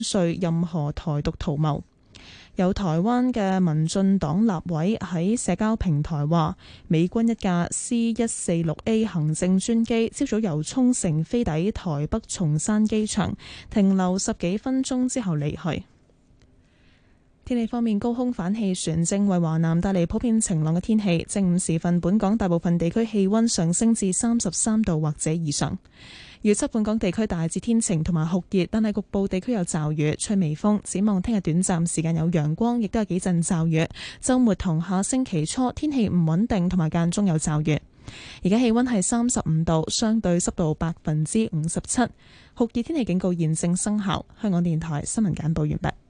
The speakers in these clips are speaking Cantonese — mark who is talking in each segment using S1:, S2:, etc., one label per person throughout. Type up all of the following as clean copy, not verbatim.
S1: 碎任何台獨圖謀。有台灣嘅民進黨立委喺社交平台話，美軍一架 C-146A 行政專機朝早由沖繩飛抵台北松山機場，停留10幾分鐘之後離去。天氣方面，高空反氣旋正為華南帶嚟普遍晴朗嘅天氣。正午時分，本港大部分地區氣溫上升至33度或者以上。預測本港地區大致天晴同埋酷熱，但係局部地區有驟雨，吹微風。展望聽日短暫時間有陽光，亦都有幾陣驟雨。週末同下星期初天氣唔穩定，同埋間中有驟雨。而家氣溫係35度，相對濕度57%。酷熱天氣警告現正生效。香港電台新聞簡報完畢。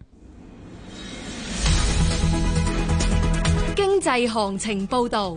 S2: 經濟行情報道。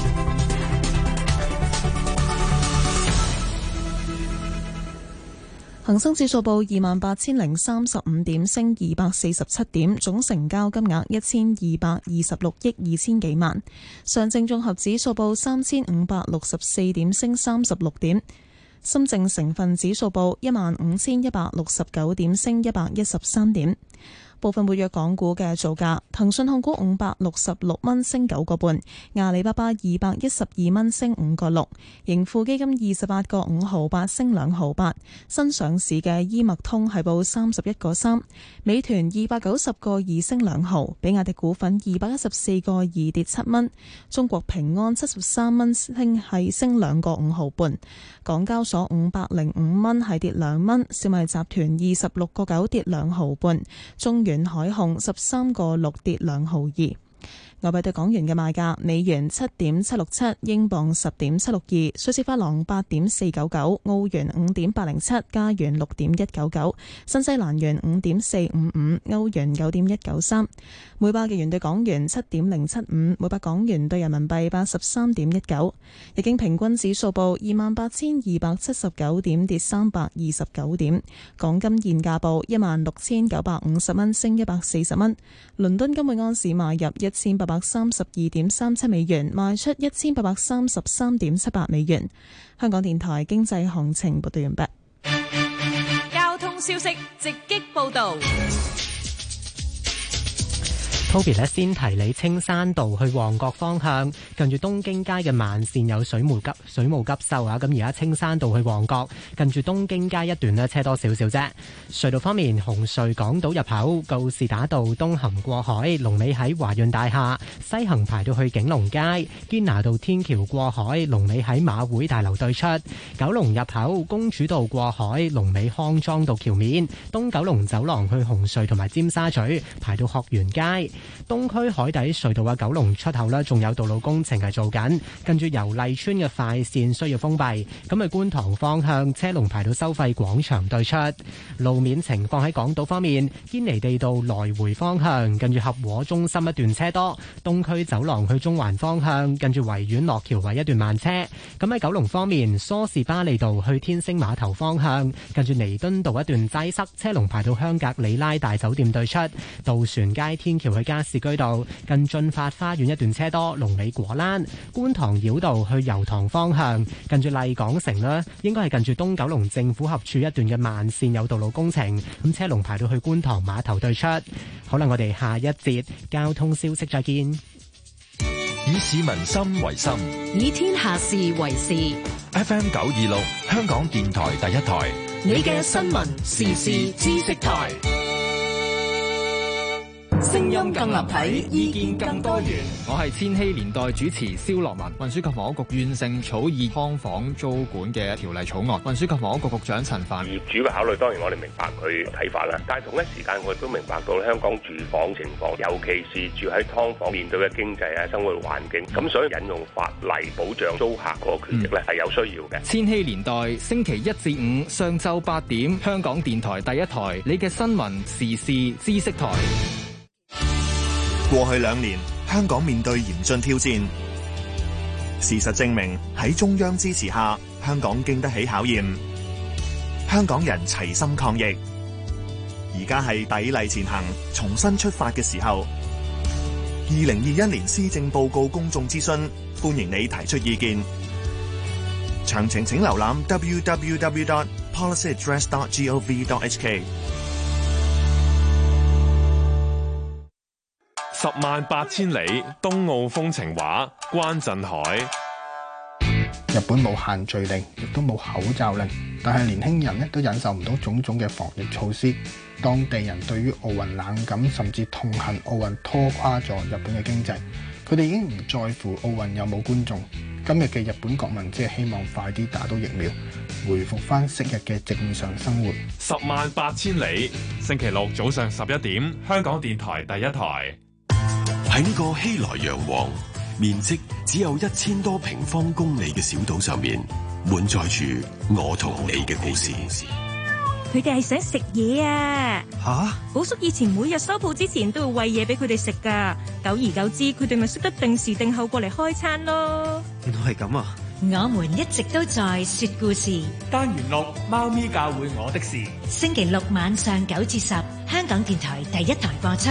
S1: 恒生指數報28,035點，升247點，總成交金額1226億2000幾萬。上證綜合指數報3564點，升36點。深證成分指數報15169點，升113點。部分活躍港股嘅造價：騰訊控股566蚊升9個半，阿里巴巴212蚊升5個6，盈富基金28個5毫8升2毫8，新上市嘅醫脈通係報31個3，美團290個2升2毫，比亞迪股份214個2跌7蚊，中國平安73蚊升2個5毫半，港交所505蚊係跌2蚊，小米集團26個9跌2毫半，中遠海控13個6跌2毫2。外幣對港元嘅賣價：美元7.767，英鎊10.762，瑞士法郎8.499，澳元5.807，加元6.199，新西蘭元5.455，歐元9.193。每百日元對港元7.075，每百港元對人民幣83.19。日經平均指數報28,279點，跌329點。港金現價報16,950蚊，升140蚊。倫敦金每盎司買入1832.37美元，賣出1833.78美元。香港電台經濟行情報道完畢。
S2: 交通消息直擊報道。
S3: Toby 咧先提你青山道去旺角方向，近住東京街嘅慢線有水務急修啊！咁而家青山道去旺角，近住東京街一段咧車多少少啫。隧道方面，紅隧港島入口告士打道東行過海，龍尾喺華潤大廈；西行排到去景隆街，堅拿道天橋過海，龍尾喺馬會大樓對出。九龍入口公主道過海，龍尾康莊道橋面；東九龍走廊去紅隧同埋尖沙咀，排到學園街。東區海底隧道嘅九龍出口呢，仲有道路工程係做緊，跟住油麗邨嘅快線需要封閉，咁去觀塘方向車龍排到收費廣場對出。路面情況喺港島方面，堅尼地道來回方向，跟住合和中心一段車多；東區走廊去中環方向，跟住維園落橋位一段慢車。咁喺九龍方面，梳士巴利道去天星碼頭方向，跟住彌敦道一段擠塞，車龍排到香格里拉大酒店對出。渡船街天橋去加士居道近駿發花園一段車多，龍尾果欄。觀塘繞道去油塘方向，近住麗港城啦，應該係近住東九龍政府合署一段嘅慢線有道路工程，咁車龍排到去觀塘碼頭對出。好啦，我哋下一節交通消息再見。
S4: 以市民心為心，
S2: 以天下事為事。
S4: FM 926香港電台第一台，
S2: 你嘅新聞時事知識台。
S5: 聲音更立體，意見更多元。
S6: 我係千禧年代主持蕭樂文。運輸及房屋局完成草擬劏房租管嘅條例草案。運輸及房屋局局長陳帆，
S7: 業主嘅考慮當然我哋明白佢睇法啦，但係同一時間我亦都明白到香港住房情況，尤其是住喺劏房面對嘅經濟啊、生活環境，咁所以引用法例保障租客嗰個權益咧係有需要嘅。
S6: 千禧年代星期一至五上晝8點，香港電台第一台，你嘅新聞時事知識台。
S8: 過去2年，香港面對嚴峻挑戰。事實證明，喺中央支持下，香港經得起考驗。香港人齊心抗疫，而家係砥礪前行、重新出發嘅時候。2021年施政報告公眾諮詢，歡迎你提出意見。詳情請瀏覽 www.policyaddress.gov.hk。
S9: 108000里東澳風情畫，關震海。
S10: 日本冇限聚令，亦都冇口罩令，但係年輕人呢都忍受唔到種種嘅防疫措施。當地人對於奧運冷感，甚至痛恨奧運拖垮咗日本嘅經濟。佢哋已經唔在乎奧運有冇觀眾。今日嘅日本國民只係希望快啲打到疫苗，回復翻昔日嘅正常生活。
S9: 108000里，星期六早上11點，香港電台第一台。
S11: 喺呢個熙來攘往、面積只有1000多平方公里嘅小島上面，滿載住我同你嘅故事。
S12: 佢哋係想食嘢啊！
S11: 吓？
S12: 寶叔以前每日收鋪之前都會餵嘢俾佢哋食噶，久而久之，佢哋咪識得定時定候過嚟開餐咯。
S11: 原來係咁啊！
S13: 我們一直都在說故事。
S5: 單元6，貓咪教會我的事。
S13: 星期六晚上9至10，香港電台第一台播出。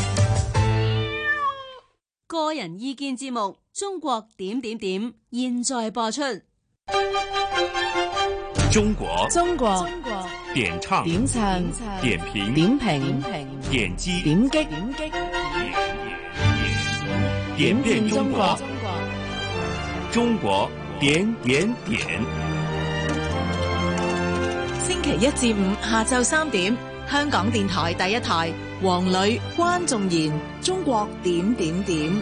S14: 個人意見節目《中國點點點》現在播出。
S4: 中國點唱點評點擊點變中國點點點。
S15: 星期1至5下晝3點，香港電台第一台，黃磊、關仲賢，中國點點點。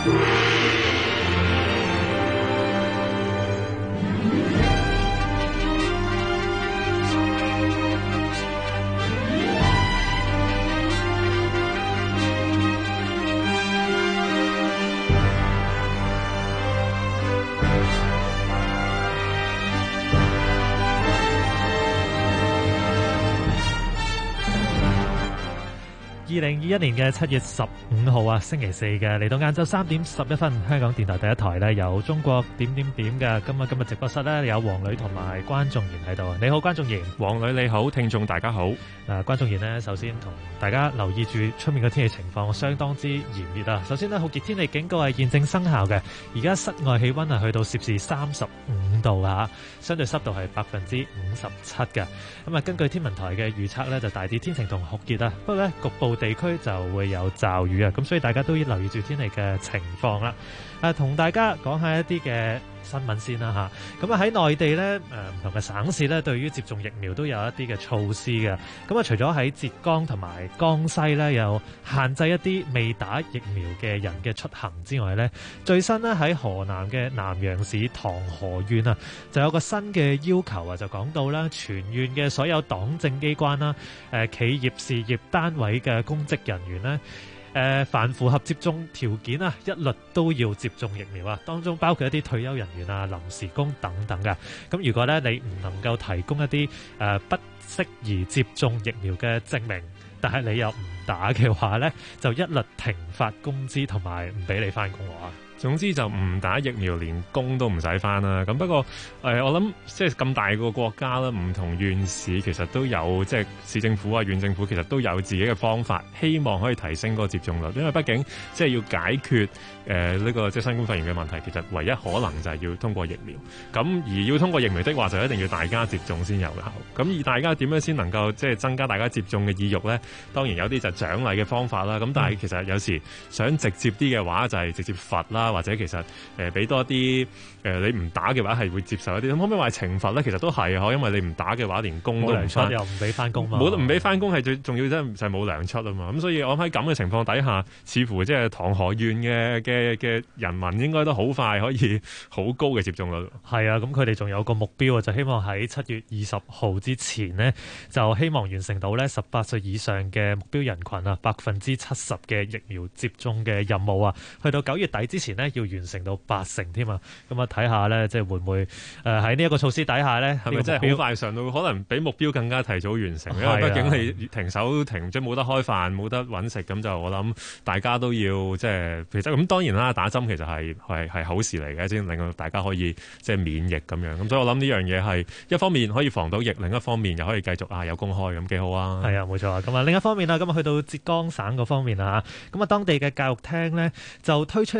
S16: 2021年嘅7月15號啊，星期四嘅，嚟到晏晝3點11分，香港電台第一台呢，有中國點點點嘅。今日直播室呢，有黃磊同埋關仲賢喺度。你好，關仲賢。
S9: 黃磊你好，聽眾大家好。
S16: 關仲賢呢，首先同大家留意住出面嘅天氣情況，相當之炎熱啊。首先呢，酷熱天氣警告係現正生效嘅。而家室外氣溫係去到攝氏35度啊，相對濕度係57%嘅。咁啊，根據天文台嘅預測呢，就大致天晴同酷熱啊，不過呢，局部地區就會有驟雨啊，咁所以大家都要留意住天氣嘅情況啦。同大家講下一啲嘅新聞先啦嚇。咁啊喺內地咧，唔同嘅省市咧，對於接種疫苗都有一啲嘅措施嘅。咁啊，除咗喺浙江同埋江西咧，有限制一啲未打疫苗嘅人嘅出行之外咧，最新咧喺河南嘅南陽市唐河縣啊，就有個新嘅要求啊，就講到啦，全縣嘅所有黨政機關啦、企業事業單位嘅公職人員咧。凡符合接種條件啊，一律都要接種疫苗啊，當中包括一啲退休人員啊、臨時工等等嘅。咁如果咧你唔能夠提供一啲不適宜接種疫苗嘅證明，但係你又唔打嘅話咧，就一律停發工資同埋唔俾你返工啊。
S9: 總之就唔打疫苗，連工都唔使返啦。咁不過我諗即係咁大個國家啦，唔同縣市其實都有即係市政府啊、縣政府其實都有自己嘅方法，希望可以提升嗰個接種率。因為畢竟即係要解決呢個即係新冠肺炎嘅問題，其實唯一可能就係要通過疫苗。咁而要通過疫苗的話，就一定要大家接種先有效。咁而大家點樣先能夠即係增加大家接種嘅意欲咧？當然有啲就獎勵嘅方法啦。咁但係其實有時想直接啲嘅話，就係直接罰啦。或者其實俾多啲你唔打嘅話係會接受一啲，咁可唔可以話懲罰咧？其實都係因為你唔打嘅話連工都唔出，
S16: 又唔俾翻工嘛，
S9: 唔俾翻工係最重要，真係冇糧出啊嘛。咁所以我喺咁嘅情況底下，似乎即係唐河縣嘅人民應該都好快可以好高嘅接種率。
S16: 係啊，咁佢哋仲有個目標啊，就希望喺7月20號之前呢，就希望完成到咧18歲以上嘅目標人群啊70%嘅疫苗接種嘅任務啊，去到9月底之前呢，要完成到80%添啊！咁啊睇下咧，即係會唔會喺呢一個措施底下咧，
S9: 係咪真係好快上到？可能比目標更加提早完成，因為畢竟你停手停，即係冇得開飯，冇得揾食，咁就我諗大家都要即係其實咁當然啦，打針其實係好事嚟嘅，先令到大家可以即係免疫咁樣。咁所以我諗呢樣嘢係一方面可以防到疫，另一方面又可以繼續有公開，咁幾好啊！係啊，
S16: 冇錯啊！咁啊另一方面啦，咁啊去到浙江省嗰方面啊，咁啊當地嘅教育廳咧就推出一個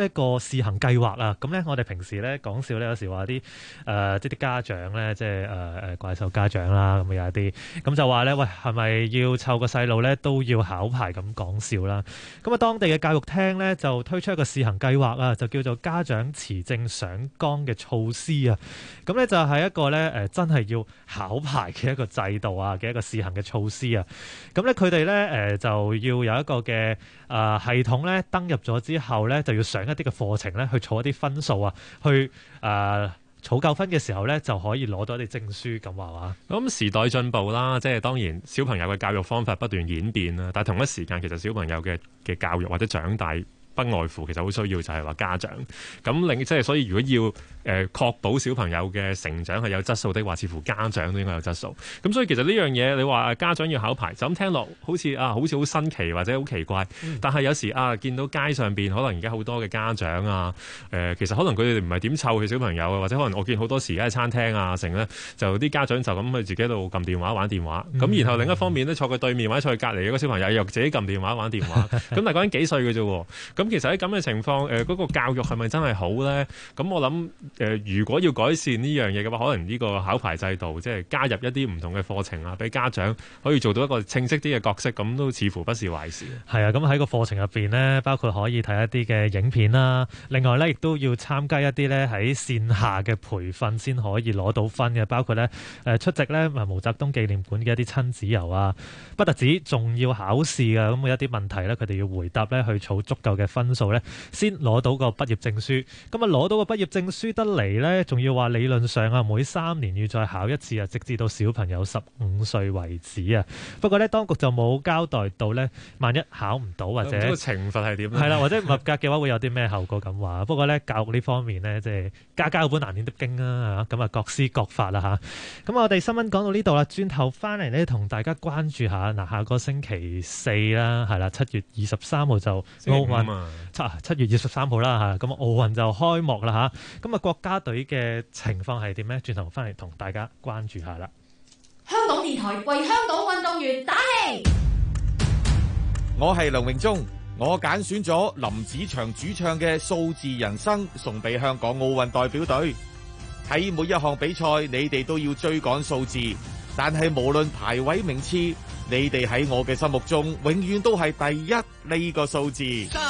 S16: 試行計劃啊。咁咧，我哋平時咧講笑咧，有時話啲即係啲家長咧，即係怪獸家長啦，咁有一啲咁就話咧，喂，係咪要湊個細路咧都要考牌咁講笑啦？咁啊，當地嘅教育廳咧就推出一個試行計劃啊，就叫做家長持證上崗嘅措施啊。咁咧就係一個咧真係要考牌嘅一個制度啊嘅一個試行嘅措施啊。咁咧佢哋咧就要有一個嘅系統咧登入咗之後咧，就要上一啲嘅課程咧去儲一啲分數啊，去儲夠分嘅時候咧就可以攞到一啲證書咁話嘛。
S9: 咁時代進步啦，即係當然小朋友嘅教育方法不斷演變啦，但係同一時間其實小朋友嘅教育或者長大不外乎其實好需要就係話家長咁即係所以如果要確保小朋友嘅成長係有質素的話，似乎家長都應該有質素。咁所以其實呢樣嘢你話家長要考牌，就咁聽落好似好新奇或者好奇怪。但係有時見到街上邊可能而家好多嘅家長其實可能佢哋唔係點湊佢小朋友啊，或者可能我見好多時而家喺餐廳啊成咧，就啲家長就咁去自己喺度撳電話玩電話。咁然後另一方面咧坐佢對面或者坐佢隔離嗰個小朋友又自己撳電話玩電話。咁但係嗰人幾歲嘅啫喎？咁其實喺咁嘅情況，嗰個教育係咪真係好咧？咁我諗如果要改善呢樣嘢嘅話，可能呢個考牌制度即係加入一啲唔同嘅課程啊，俾家長可以做到一個稱職啲嘅角色，咁都似乎不是壞事。
S16: 係啊，咁喺個課程入邊呢，包括可以睇一啲嘅影片啦，另外咧亦都要參加一啲咧喺線下嘅培訓先可以攞到分嘅，包括咧出席咧毛澤東紀念館嘅一啲親子遊啊，不特止仲要考試啊，咁有一啲問題咧佢哋要回答咧去儲足夠嘅分數咧，先攞到個畢業證書。咁啊攞到個畢業證書得嚟咧，仲要話理論上啊每3年要再考一次啊，直至到小朋友15歲為止啊。不過咧當局就冇交代到咧，萬一考唔到或者
S9: 個懲罰係點咧？
S16: 係啦，或者唔合格嘅話會有啲咩後果咁話。不過咧教育呢方面呢，即係家家有本難念的經啊，咁啊各施各法啦嚇。咁我哋新聞講到呢度啦，轉頭翻嚟呢，同大家關注下嗱，下個星期4啦，係啦7月23號就奧運7月23號啦嚇，咁奧運就開幕啦嚇。咁啊國家隊嘅情況係點呢？轉頭翻嚟同大家關注下啦。
S2: 香港電台為香港運動員打氣。
S17: 我係梁榮忠，我揀選咗林子祥主唱嘅《數字人生》送俾香港奧運代表隊。喺每一項比賽，你哋都要追趕數字，但係無論排位名次，你哋喺我嘅心目中永遠都係第一呢個數字。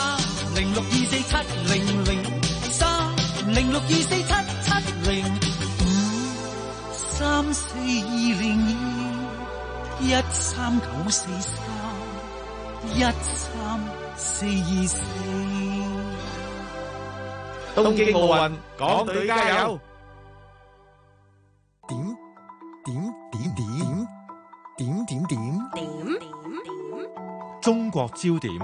S18: 30624700306247770。53420139943134424。
S17: 東京奧運，港隊加油！
S4: 中國焦點。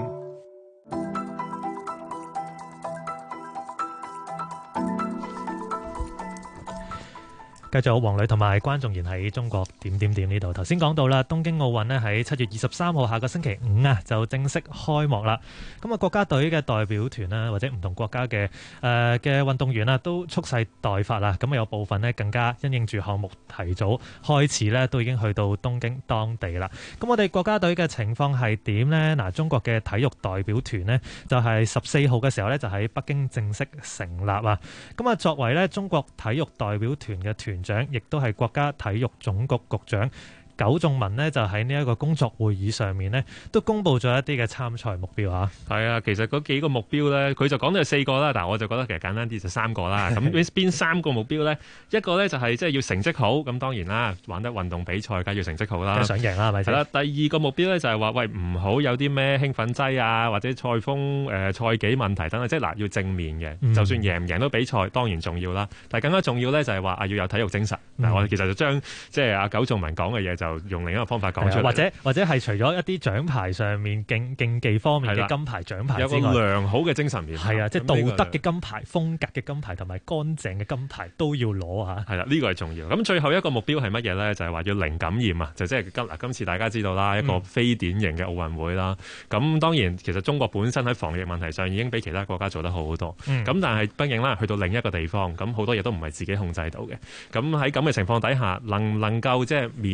S16: 繼續有黃磊同埋關仲然喺中國點呢度。頭先講到啦，東京奧運呢喺7月23號下個星期5啊就正式開幕啦。咁啊國家隊嘅代表團啦，或者唔同國家嘅運動員啊，都蓄勢待發啦。咁啊有部分呢更加因應住項目提早開始呢，都已經去到東京當地啦。咁我哋國家隊嘅情況係點呢？嗱，中國嘅體育代表團呢，就係14號嘅時候呢，就喺北京正式成立啊。咁啊作為呢中國體育代表團嘅團長，亦都係國家體育總局局長苟仲文呢，就喺呢一個工作會議上面呢，都公布咗一啲嘅參賽目標啊。
S9: 係啊，其實嗰幾個目標呢，佢就講到有4個啦，但係我就覺得其實簡單啲就3個啦。咁邊3個目標呢？一個呢就係即係要成績好，咁當然啦，玩得運動比賽梗係要成績好啦，
S16: 想贏啦，係咪先？
S9: 係啦，第2個目標呢就係話喂，唔好有啲咩興奮劑啊，或者賽風賽紀問題等等，即係要正面嘅。就算贏唔贏到比賽，當然重要啦，但係更加重要呢就係話要有體育精神。嗱，我哋其實就將即係阿苟仲文講嘅嘢就用另一個方法講出嚟，
S16: 或者係除咗一啲獎牌上面競技方面嘅金牌獎牌之外，
S9: 有個良好嘅精神面，
S16: 係啊，即係道德嘅金牌、風格嘅金牌同埋乾淨嘅金牌都要攞嚇。
S9: 係啦，呢個係重要。咁最後一個目標係乜嘢咧？就係話要零感染啊！就即係今次大家知道啦，一個非典型嘅奧運會啦。咁當然其實中國本身喺防疫問題上已經比其他國家做得好好多。咁但係畢竟啦，去到另一個地方，咁好多嘢都唔係自己控制到嘅。咁喺咁嘅情況底下，能唔能夠即係免受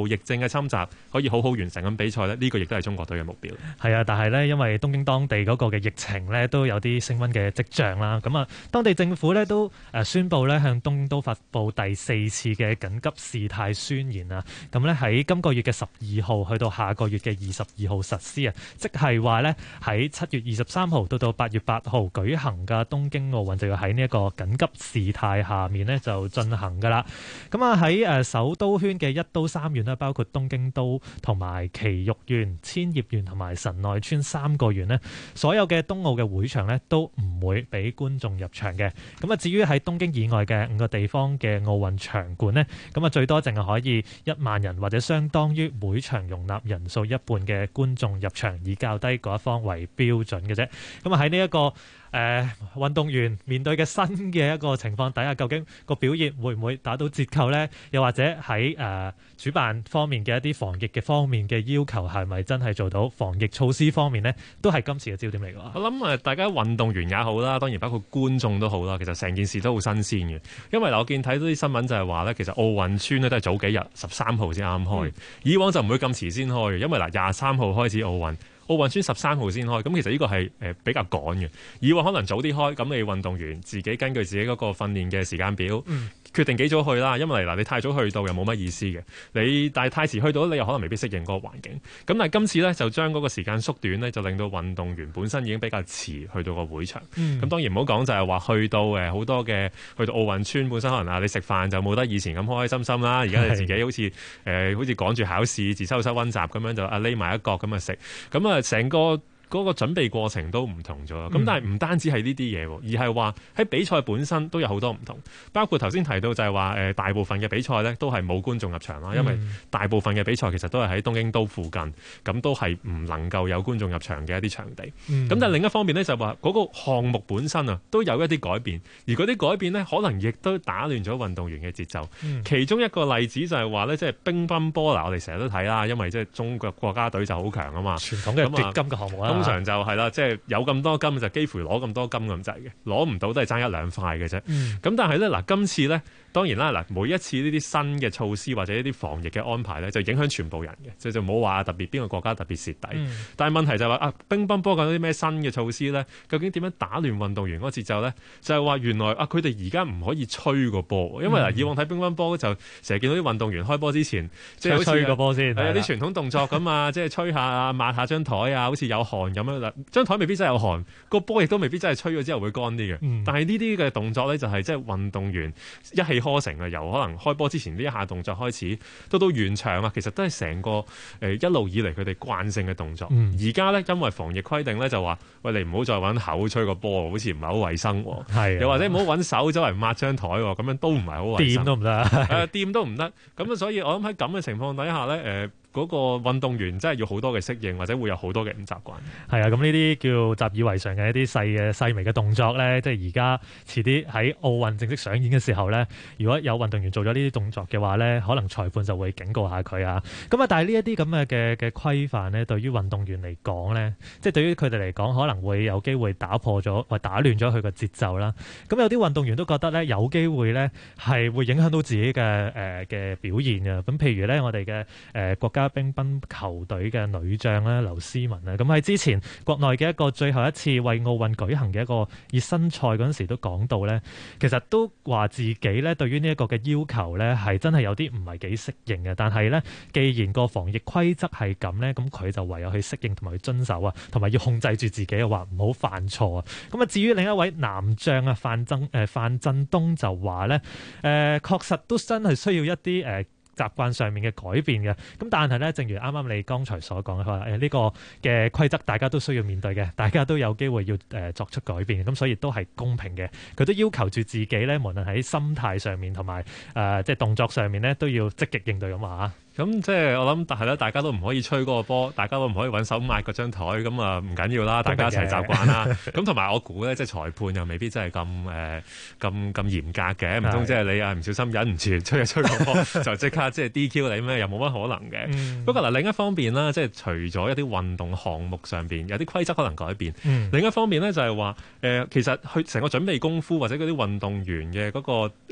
S9: 受疫症嘅侵襲，可以好好完成咁比賽咧。呢個亦都係中國隊嘅目標。
S16: 係啊，但係呢，因為東京當地嗰個嘅疫情呢，都有啲升溫嘅跡象啦。咁啊，當地政府呢，都宣布呢，向東京都發布第4次嘅緊急事態宣言啊。咁呢，喺今個月嘅12號去到下個月嘅22號實施啊，即係話呢，喺7月23號到8月8號舉行嘅東京奧運就要喺呢一個緊急事態下面呢，就進行㗎啦。咁啊喺首都圈嘅1都3縣啦，包括東京都同埋埼玉縣、千葉縣同埋神奈川3個縣呢，所有嘅東奧嘅會場呢，都唔會俾觀眾入場嘅。咁啊，至於喺東京以外嘅5個地方嘅奧運場館呢，咁啊最多淨係可以1萬人或者相當於每場容納人數1半嘅觀眾入場，以較低嗰一方為標準嘅啫。咁啊喺呢一個運動員面對嘅新嘅一個情況底下，究竟個表現會唔會打到折扣呢？又或者喺主辦方面嘅一啲防疫嘅方面嘅要求係咪真係做到？防疫措施方面呢，都係今次嘅焦點嚟㗎。
S9: 我諗大家運動員也好啦，當然包括觀眾都好啦，其實成件事都好新鮮嘅。因為我見睇到啲新聞就係話咧，其實奧運村咧都係早幾日13號先啱開，以往就唔會咁遲先開嘅，因為23號開始奧運村13號先開，咁其實呢個係比較趕嘅。以往可能早啲開，咁你運動員自己根據自己嗰個訓練嘅時間表，決定幾早去啦。因為嗱，你太早去到又冇乜意思嘅，但係太遲去到你又可能未必適應嗰個環境。咁但係今次呢，就將嗰個時間縮短呢，就令到運動員本身已經比較遲去到個會場。咁當然唔好講就係話去到好多嘅去到奧運村本身可能你食飯就冇得以前咁開開心心啦。而家你自己好似趕住考試，自修室溫習咁樣就匿埋一角咁食。咁成個嗰個準備過程都唔同咗，咁但係唔單止係呢啲嘢，而係話喺比賽本身都有好多唔同，包括頭先提到就係話大部分嘅比賽呢都係冇觀眾入場啦，因為大部分嘅比賽其實都係喺東京都附近，咁都係唔能夠有觀眾入場嘅一啲場地。咁但係另一方面呢，就話嗰個項目本身啊都有一啲改變，而嗰啲改變呢，可能亦都打亂咗運動員嘅節奏。其中一個例子就係話呢，即係乒乓波啦，我哋成日都睇啦，因為即係中國國家隊就好強啊嘛，傳
S16: 統嘅奪金嘅項目啦。
S9: 通常就係啦，即係有咁多金就幾乎攞咁多金咁滯嘅，攞唔到都係爭1兩塊嘅啫。咁但係咧嗱，今次咧當然啦嗱，每一次呢啲新嘅措施或者一啲防疫嘅安排咧，就影響全部人嘅，就冇話特別邊個國家特別蝕底。但係問題就係話乒乓波有啲咩新嘅措施咧？究竟點樣打亂運動員嗰個節奏咧？就係話原來佢哋而家唔可以吹個波，因為嗱以往睇乒乓波就成日見到啲運動員開波之前即係好似
S16: 吹個波先，
S9: 有啲傳統動作咁啊，即係吹下啊、抹下張台啊，好似有汗咁樣。張台未必真係有汗，個波亦都未必真係吹咗之後會乾啲嘅。但係呢啲嘅動作咧，就係即係運動員一氣呵成啊！由可能開波之前呢一下動作開始，到完場啊，其實都係成個一路以嚟佢哋慣性嘅動作。而家咧因為防疫規定咧，就話喂，你唔好再揾口吹個波，好似唔係好衞生。又或者唔好揾手周圍抹張台，咁樣都唔係好衞生。掂都唔得，掂都唔得。咁所以我諗喺咁嘅情況底下咧，嗰個運動員真係要好多嘅適應，或者會有好多嘅唔習慣。
S16: 係啊，咁呢啲叫習以為常嘅一啲細微嘅動作咧，即係而家遲啲喺奧運正式上演嘅時候咧，如果有運動員做咗呢啲動作嘅話咧，可能裁判就會警告下佢啊。咁啊，但係呢一啲咁嘅規範咧，對於運動員嚟講咧，即係對於佢哋嚟講可能會有機會打破咗或打亂咗佢個節奏啦。咁有啲運動員都覺得咧，有機會咧係會影響到自己嘅表現嘅。咁譬如咧，我哋嘅國家乒乓球隊嘅女將咧，劉詩雯咧，咁喺之前國內嘅一個最後一次為奧運舉行嘅一個熱身賽嗰陣時都講到咧，其實都話自己咧對於呢一個嘅要求咧係真係有啲唔係幾適應嘅，但係咧既然個防疫規則係咁咧，咁佢就唯有去適應同埋去遵守啊，同埋要控制住自己啊，話唔好犯錯啊。咁啊，至於另一位男將啊，范振東就話咧，確實都真係需要一啲習慣上面嘅改變嘅，咁但係咧，正如啱啱你剛才所講嘅話，呢個嘅規則大家都需要面對嘅，大家都有機會要作出改變嘅，咁所以都係公平嘅。佢都要求住自己咧，無論喺心態上面同埋即係動作上面咧，都要積極應對咁話。
S9: 咁即係我諗，但係咧，大家都唔可以吹嗰個波，大家都唔可以揾手抹嗰張台，咁啊唔緊要啦，大家一齊習慣啦。咁同埋我估咧，即係裁判又未必真係咁嚴格嘅，唔通即係你唔小心忍唔住吹一吹個波就即刻即係 DQ 你咩？又冇乜可能嘅。不過嗱，另一方面啦，即係除咗一啲運動項目上邊有啲規則可能改變，另一方面咧就係話其實去成個準備功夫或者嗰啲運動員嘅嗰個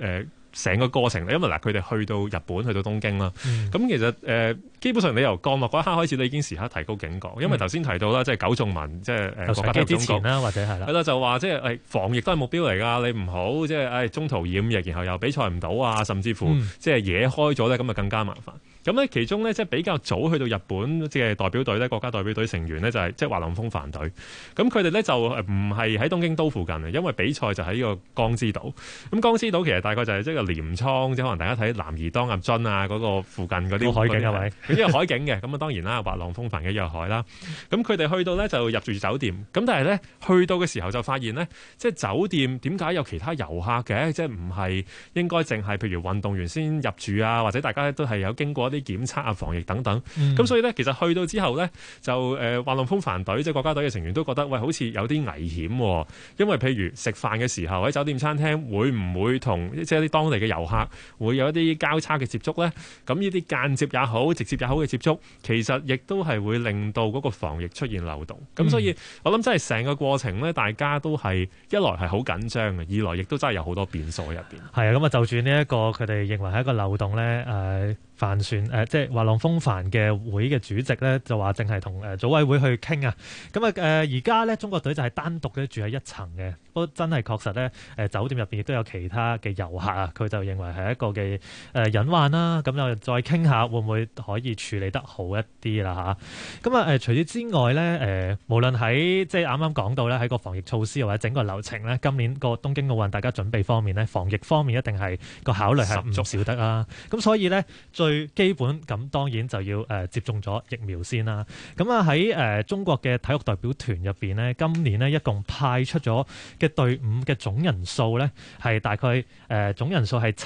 S9: 成個過程，因為嗱佢哋去到日本去到東京啦，咁其實基本上你由降落嗰一刻開始，你已經時刻提高警覺，因為頭先提到啦，即係九仲文，即係國家體育總局
S16: 啦，或者係啦，
S9: 係啦，就話即係防疫都係目標嚟㗎，你唔好即係中途染疫，然後又比賽唔到啊，甚至乎即係惹開咗咧，咁啊更加麻煩。咁咧，其中咧即係比較早去到日本即係代表隊咧，國家代表隊成員咧就係即係滑浪風帆隊。咁佢哋咧就唔係喺東京都附近嘅，因為比賽就喺呢個江之島。咁江之島其實大概就係即係個鎌倉，即係可能大家睇南怡當入津啊嗰個附近嗰啲
S16: 海景係咪？
S9: 佢呢個海景嘅，咁啊當然啦，滑浪風帆嘅約海啦。咁佢哋去到咧就入住酒店，咁但係咧去到嘅時候就發現咧，即係酒店點解有其他遊客嘅？即係唔係應該淨係譬如運動員先入住啊，或者大家都係有經過啲檢測啊、防疫等等，咁所以咧，其實去到之後咧，就滑浪風帆隊即係國家隊嘅成員都覺得，喂，好似有啲危險喎，因為譬如食飯嘅時候喺酒店餐廳，會唔會同即係一啲當地嘅遊客會有一啲交叉嘅接觸咧？咁呢啲間接也好、直接也好嘅接觸，其實亦都係會令到嗰個防疫出現漏洞。咁所以我諗真係成個過程咧，大家都係一來係好緊張嘅，二來亦都真係有好多變數喺入邊。
S16: 係啊，咁啊就住呢一個佢哋認為係一個漏洞咧，帆船即係滑浪風帆嘅會嘅主席咧，就話淨係同組委會去傾啊。咁啊而家咧中國隊就係單獨咧住喺一層嘅，不過真係確實咧酒店入邊亦都有其他嘅遊客啊。佢就認為係一個嘅隱患啦。咁又再傾下會唔會可以處理得好一啲啦嚇。咁啊除此之外咧無論喺即係啱啱講到咧喺個防疫措施或者整個流程咧，今年個東京奧運大家準備方面咧，防疫方面一定係個考慮係唔少得啦。咁所以咧最基本咁當然就要接種咗疫苗先啦。咁啊喺中國嘅體育代表團入邊呢，今年呢一共派出咗嘅隊伍嘅總人數呢，係大概總人數係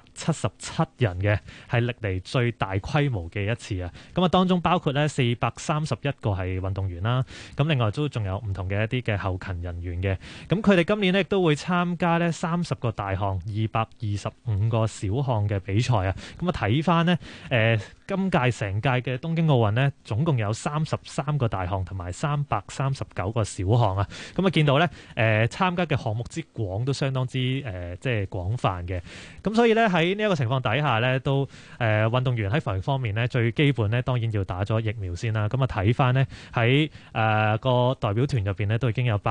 S16: 777人嘅，係歷嚟最大規模嘅一次啊。咁啊當中包括呢431個係運動員啦，咁另外都仲有唔同嘅一啲嘅後勤人員嘅。咁佢哋今年呢亦都會參加呢30個大項、225個小項嘅比賽啊。咁啊睇翻呢。今屆成屆嘅東京奧運呢，總共有33個大項同埋339個小項啊！咁啊見到呢，參加嘅項目之廣都相當之即係廣泛嘅。咁所以呢，喺呢一個情況底下呢，都運動員喺防疫方面呢，最基本呢當然要打咗疫苗先啦。咁啊睇翻呢，喺個代表團入邊呢，都已經有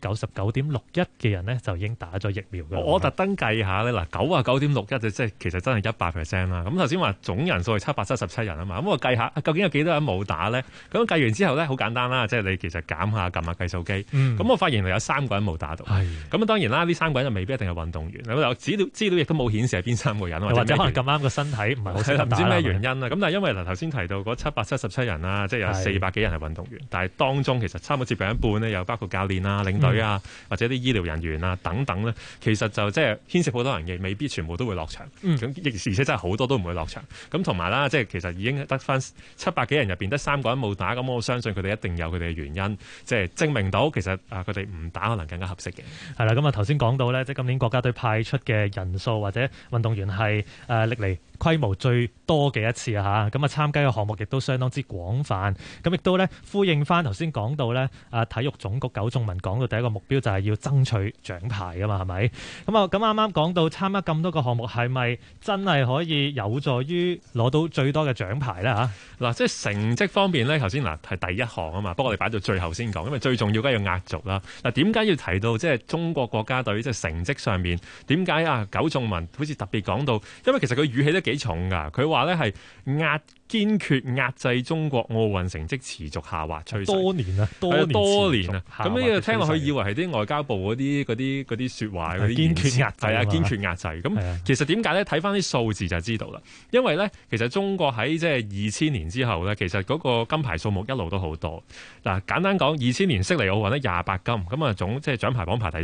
S16: 99.61%嘅人呢，就已經打咗疫苗嘅。
S9: 我特登計下呢，嗱99.61%就即係其實真係100%啦。咁頭先話總人數係777人啊嘛，咁我計下究竟有幾多人冇打呢？咁計完之後呢，好簡單啦，即係你其實減下撳下計數機，咁我發現有3個人冇打到。咁當然啦，呢3個人就未必一定係運動員，有資料亦都冇顯示係邊3個人，
S16: 或者可能咁啱個身體唔係好適合打，
S9: 唔知咩原因啦。咁但係因為頭先提到嗰777人啦，即係有400幾人係運動員，但係當中其實差唔多接近一半呢，有包括教練啊、領隊啊，或者啲醫療人員啊等等呢，其實就即係牽涉好多人嘅，未必全部都會落場。而且真係好多都唔會落場。咁同埋啦，即係其實已經得翻700幾人入邊得3個人冇打，咁我相信佢哋一定有佢哋嘅原因，即係證明到其實佢哋唔打可能更加合適嘅。
S16: 係啦，咁啊頭先講到咧，即係今年國家隊派出嘅人數或者運動員係歷嚟規模最多嘅一次啊嚇，咁啊參加嘅項目亦都相當之廣泛，咁亦都咧呼應翻頭先講到咧體育總局九仲文講到第一個目標就係要爭取獎牌噶嘛，係咪？咁啱啱講到參加咁多個項目係咪真係可以有助於攞到最多嘅獎牌咧嚇？
S9: 嗱，即係成績方面咧，頭先係第一項啊嘛，不過我哋擺到最後先講，因為最重要梗係要壓軸啦。嗱，點解要提到即係中國國家隊即係成績上面？點解九仲文好似特別講到？因為其實佢語氣都幾重㗎，佢話咧係堅決壓制中國奧運成績持續下滑趨勢，多年啊！咁呢個聽落去以為係啲外交部嗰啲説話嗰啲
S16: 堅決壓制
S9: 係堅決壓制。咁其實點解咧？睇翻啲數字就知道啦。因為咧，其實中國喺即係2000年之後咧，其實嗰個金牌數目一路都好多。嗱，簡單講，2000年悉尼奧運咧28金，咁啊總即係獎牌榜排第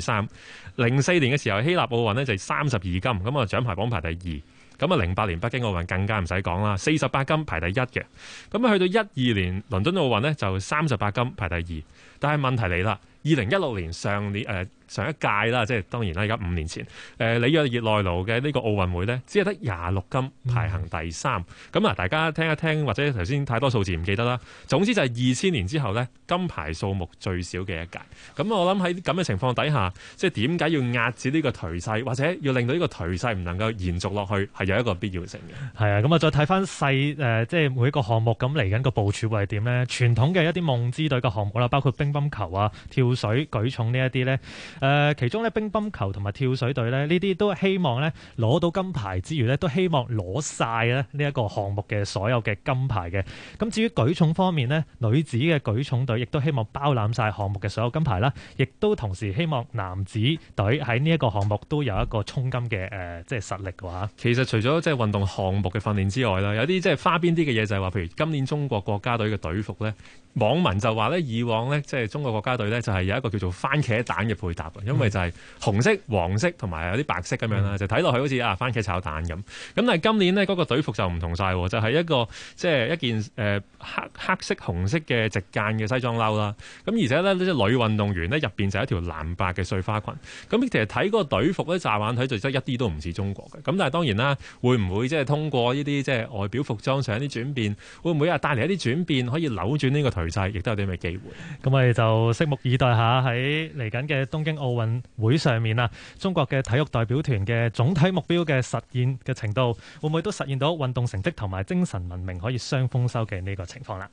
S9: 3。04年嘅時候希臘奧運咧就32金，咁啊獎牌榜排第2。咁啊，08年北京奧運更加唔使講啦，48金排第1嘅。咁啊，去到12年倫敦奧運呢，就38金排第2。但係問題嚟啦，2016年上年上一屆啦，即係當然啦，而家5年前，里約熱內盧嘅呢個奧運會呢，只係得26金，排行第3。咁大家聽一聽，或者頭先太多數字唔記得啦。總之就係2000年之後呢，金牌數目最少嘅一屆。咁我諗喺咁嘅情況底下，即係點解要壓止呢個頹勢，或者要令到呢個頹勢唔能夠延續落去，係有一個必要性嘅。
S16: 係啊，咁再睇翻即係每一個項目咁嚟緊個部署會係點呢？傳統嘅一啲夢之隊嘅項目啦，包括乒乓球啊、跳水、舉重呢一啲呢。其中呢，乒乓球同埋跳水隊呢，呢啲都希望呢攞到金牌之餘呢，都希望攞晒咧呢一個項目嘅所有嘅金牌嘅。咁至於舉重方面呢，女子嘅舉重隊亦都希望包攬晒項目嘅所有金牌啦，亦都同時希望男子隊喺呢一個項目都有一個衝金嘅即係實力嘅話。
S9: 其實除咗即係運動項目嘅訓練之外啦，有啲即係花邊啲嘅嘢就係話，譬如今年中國國家隊嘅隊服呢，網民就話呢，以往呢，即係中國國家隊呢，就係有一個叫做番茄蛋嘅配搭，因為就係紅色、黃色同埋有啲白色咁樣啦，就睇落去好似番茄炒蛋咁。咁但係今年呢，嗰個隊服就唔同晒，就係一個即係一件黑色紅色嘅直間嘅西裝褸啦。咁而且呢，呢啲女運動員呢，入邊就係一條藍白嘅碎花裙。咁其實睇嗰個隊服呢，乍眼睇就真係一啲都唔似中國嘅。咁但係當然啦，會唔會即係通過呢啲即係外表服裝上一啲轉變，會唔會帶嚟一啲轉變，可以扭轉呢個頹勢，亦都有啲咩機會？
S16: 咁我哋就拭目以待下喺嚟緊嘅東京奧運會上面啊，中國嘅體育代表團嘅總體目標嘅實現嘅程度，會唔會都實現到運動成績同埋精神文明可以雙豐收嘅呢個情況啦？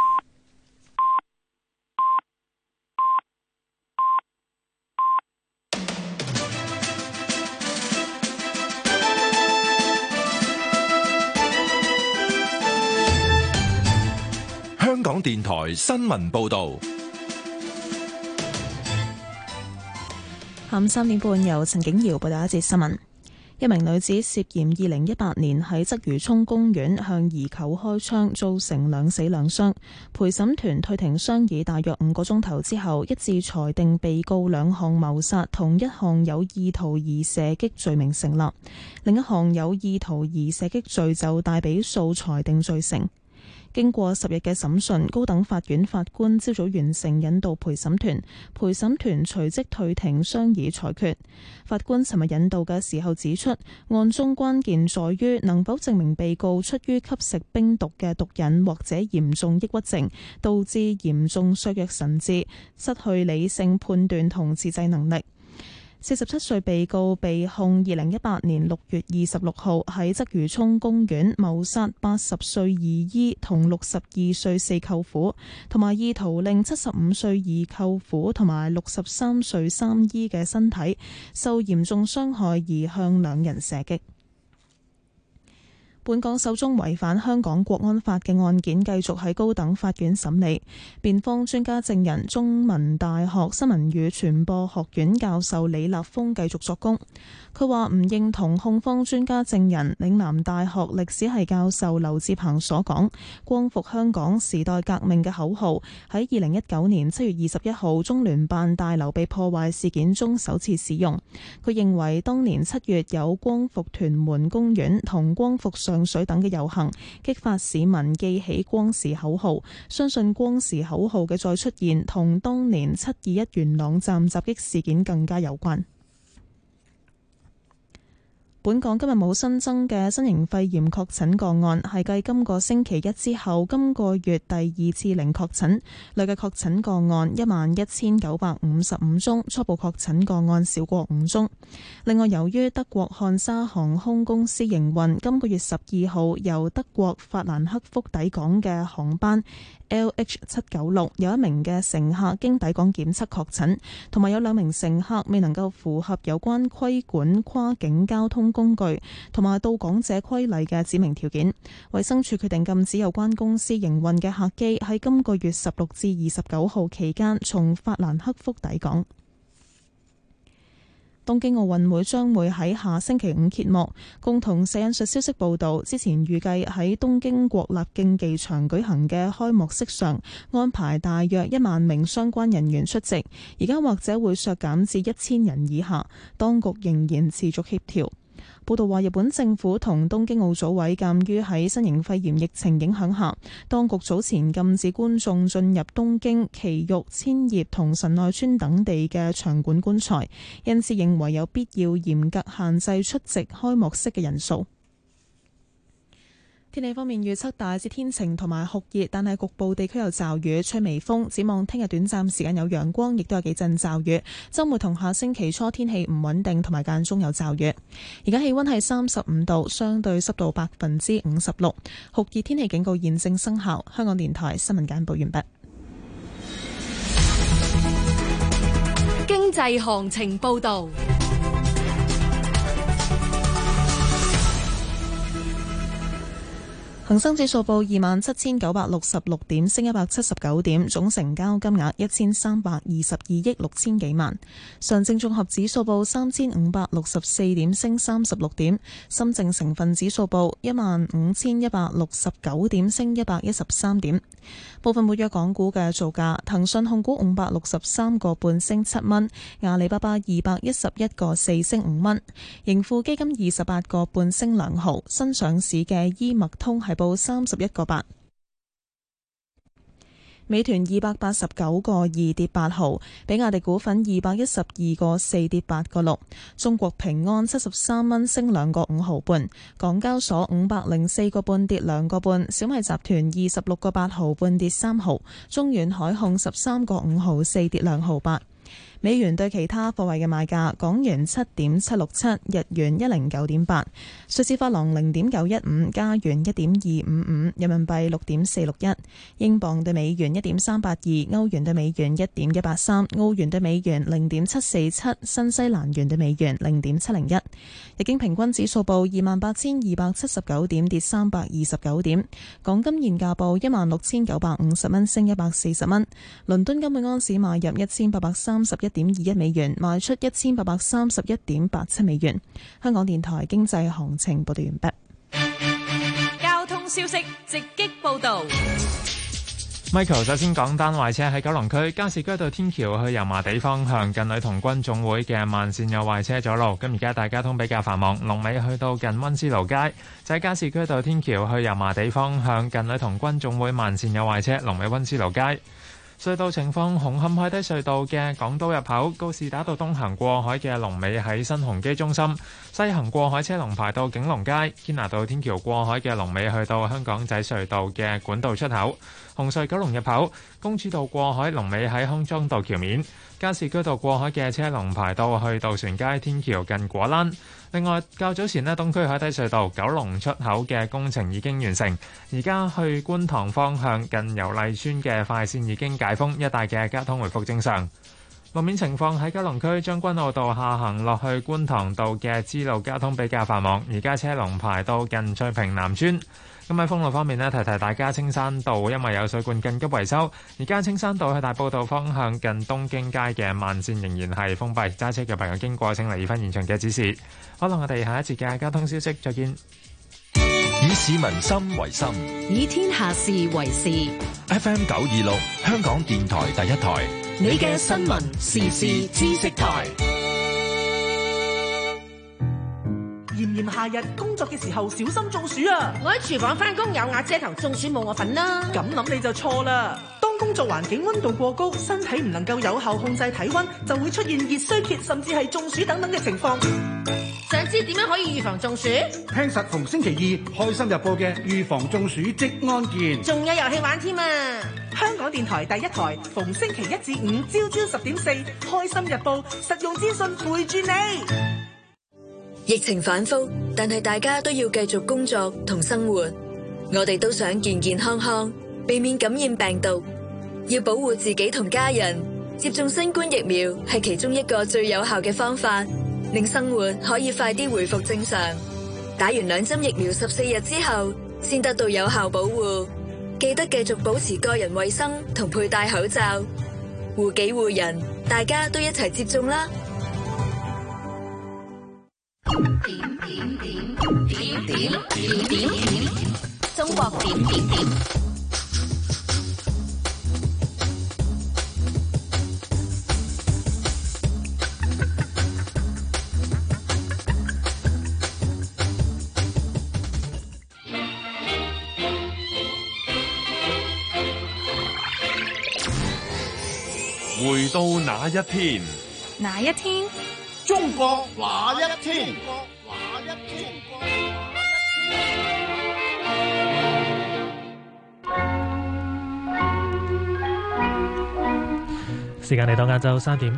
S4: 香港電台新聞報道。
S1: 下午3點半，由陳景瑤報道一節新聞。一名女子涉嫌2018年喺鰂魚涌公園向疑寇開槍，造成2死2傷。陪審團退庭商議大約5個鐘頭之後，一致裁定被告2項謀殺同1項有意圖而射擊罪名成立，另一項有意圖而射擊罪就大比數裁定罪成。經過10日嘅審訊，高等法院法官朝早完成引導陪審團，陪審團隨即退庭商議裁決。法官尋日引導嘅時候指出，案中關鍵在於能否證明被告出於吸食冰毒嘅毒癮或者嚴重抑鬱症，導致嚴重削弱神智，失去理性判斷同自制能力。47歲被告被控2018年6月26號喺鰂魚涌公園謀殺80歲二姨同62歲4舅父，同埋意圖令75歲2舅父同埋63歲3姨嘅身體受嚴重傷害而向2人射擊。本港首宗違反香港國安法嘅案件繼續喺高等法院審理，辯方專家證人中文大學新聞與傳播學院教授李立峰繼續作供。佢話唔認同控方專家證人嶺南大學歷史系教授劉智鵬所講，光復香港時代革命嘅口號喺2019年7月21號中聯辦大樓被破壞事件中首次使用。佢認為當年7月有光復屯門公園同光復上水等嘅遊行，激發市民記起光時口號，相信光時口號嘅再出現同當年721元朗站襲擊事件更加有關。本港今日冇新增嘅新型肺炎確診個案，係繼今個星期一之後，今個月第2次零確診，累計確診個案11,955宗，初步確診個案少過5宗。另外，由於德國漢莎航空公司營運今個月12號由德國法蘭克福抵港嘅航班 LH796，有1名嘅乘客經抵港檢測確診，同埋有2名乘客未能夠符合有關規管跨境交通工具同埋到港者規例嘅指明條件，衛生署決定禁止有關公司營運嘅客機喺今個月16至29號期間從法蘭克福抵港。東京奧運會將會喺下星期5揭幕。共同社引述消息報道，之前預計喺東京國立競技場舉行嘅開幕式上安排大約1萬名相關人員出席，而家或者會削減至1000人以下。當局仍然持續協調。 報道話，日本政府同東京奧組委鑑於喺新型肺炎疫情影響下，當局早前禁止觀眾進入東京、埼玉、千葉同神奈川等地嘅場館觀賽，因此認為有必要嚴格限制出席開幕式嘅人數。天氣方面預測大致天晴同埋酷熱，但係局部地區有驟雨，吹微風。展望聽日短暫時間有陽光，亦都有幾陣驟雨。週末同下星期初天氣唔穩定，同埋間中有驟雨。而家氣溫係35度，相對濕度56%，酷熱天氣警告現正生效。香港電台新聞簡報完畢。
S2: 經濟行情報導。
S1: 恒生指數報27,966點，升179點，總成交金額1322億6千幾萬。上證綜合指數報3564點，升36點。深證成分指數報15,169點，升113點。部分活躍港股嘅造價：騰訊控股563個半升7蚊，阿里巴巴211個4升5蚊，盈富基金28個半升2毫，新上市嘅醫脈通係報31個8。美團289個2跌8毫，比亞迪股份212個4跌8個6，中國平安73蚊升2個5毫半，港交所504個半跌2個半，小米集團26個8毫半跌3毫，中遠海控13個5毫4跌2毫8。美元對其他貨幣嘅賣價：港元7.767，日元109.8，瑞士法郎0.915，加元1.255，人民幣6.461，英鎊對美元1.382，歐元對美元1.183，澳元對美元0.747，新西蘭元對美元0.701。日經平均指數報28,279點，跌329點。港金現價報16,950蚊，升140蚊。倫敦金每盎司買入1,831.21美元，賣出1,831.87美元。香港電台經濟行情報道完畢。
S2: 交通消息直擊報道。
S18: Michael 首先講單壞車喺九龍區加士居道天橋去油麻地方向，近女童軍總會嘅慢線有壞車阻路，咁而家大交通比較繁忙，龍尾去到近溫思勞街。就喺加士居道天橋去油麻地方向，近女童軍總會慢線有壞車，龍尾溫思勞街。隧道情況：紅磡海底隧道嘅港島入口，告士打道東行過海嘅龍尾喺新鴻基中心；西行過海車龍排到景隆街。堅拿道天橋過海嘅龍尾去到香港仔隧道嘅管道出口。紅隧九龍入口，公主道過海龍尾喺康莊道橋面。加士居道過海嘅車龍排到去渡船街天橋近果欄。另外，較早前呢，東區海底隧道九龍出口嘅工程已經完成，而家去觀塘方向近油麗邨嘅快線已經解封，一帶嘅交通回復正常。路面情況喺九龍區將軍澳道下行落去觀塘道嘅支路交通比較繁忙，而家車龍排到近翠屏南村。咁喺封路方面呢，提提大家，青山道因為有水管緊急維修，而家青山道去大埔道方向近東京街嘅慢線仍然係封閉，揸車嘅朋友經過請留意翻現場嘅指示。可能我哋下一節嘅交通消息再見。
S4: 以市民心為心，
S13: 以天下事為事。
S4: FM 926，香港電台第一台，
S15: 你嘅新聞時事知識台。炎炎夏日工作嘅時候小心中暑啊！
S19: 我喺廚房翻工有瓦遮頭，中暑冇我份啦。
S15: 咁諗你就錯啦！當工作環境溫度過高，身體唔能夠有效控制體溫，就會出現熱衰竭，甚至係中暑等等嘅情況。
S19: 想知點樣可以預防中暑？
S20: 聽實逢星期二開心日報嘅預防中暑職安健，
S19: 仲有遊戲玩添啊！
S15: 香港電台第一台，逢星期一至五朝朝10.4，開心日報實用資訊陪住你。
S21: 疫情反覆，但係大家都要繼續工作同生活。我哋都想健健康康，避免感染病毒。要保護自己同家人，接種新冠疫苗係其中一個最有效嘅方法，令生活可以快啲回復正常。打完2針疫苗14日之後，先得到有效保護。記得繼續保持個人衛生同佩戴口罩，護己護人，大家都一齊接種啦！
S2: 中國點點點。
S3: 回到那一天，
S2: 哪一天？
S20: 中國那一天？
S16: 時間嚟到晏晝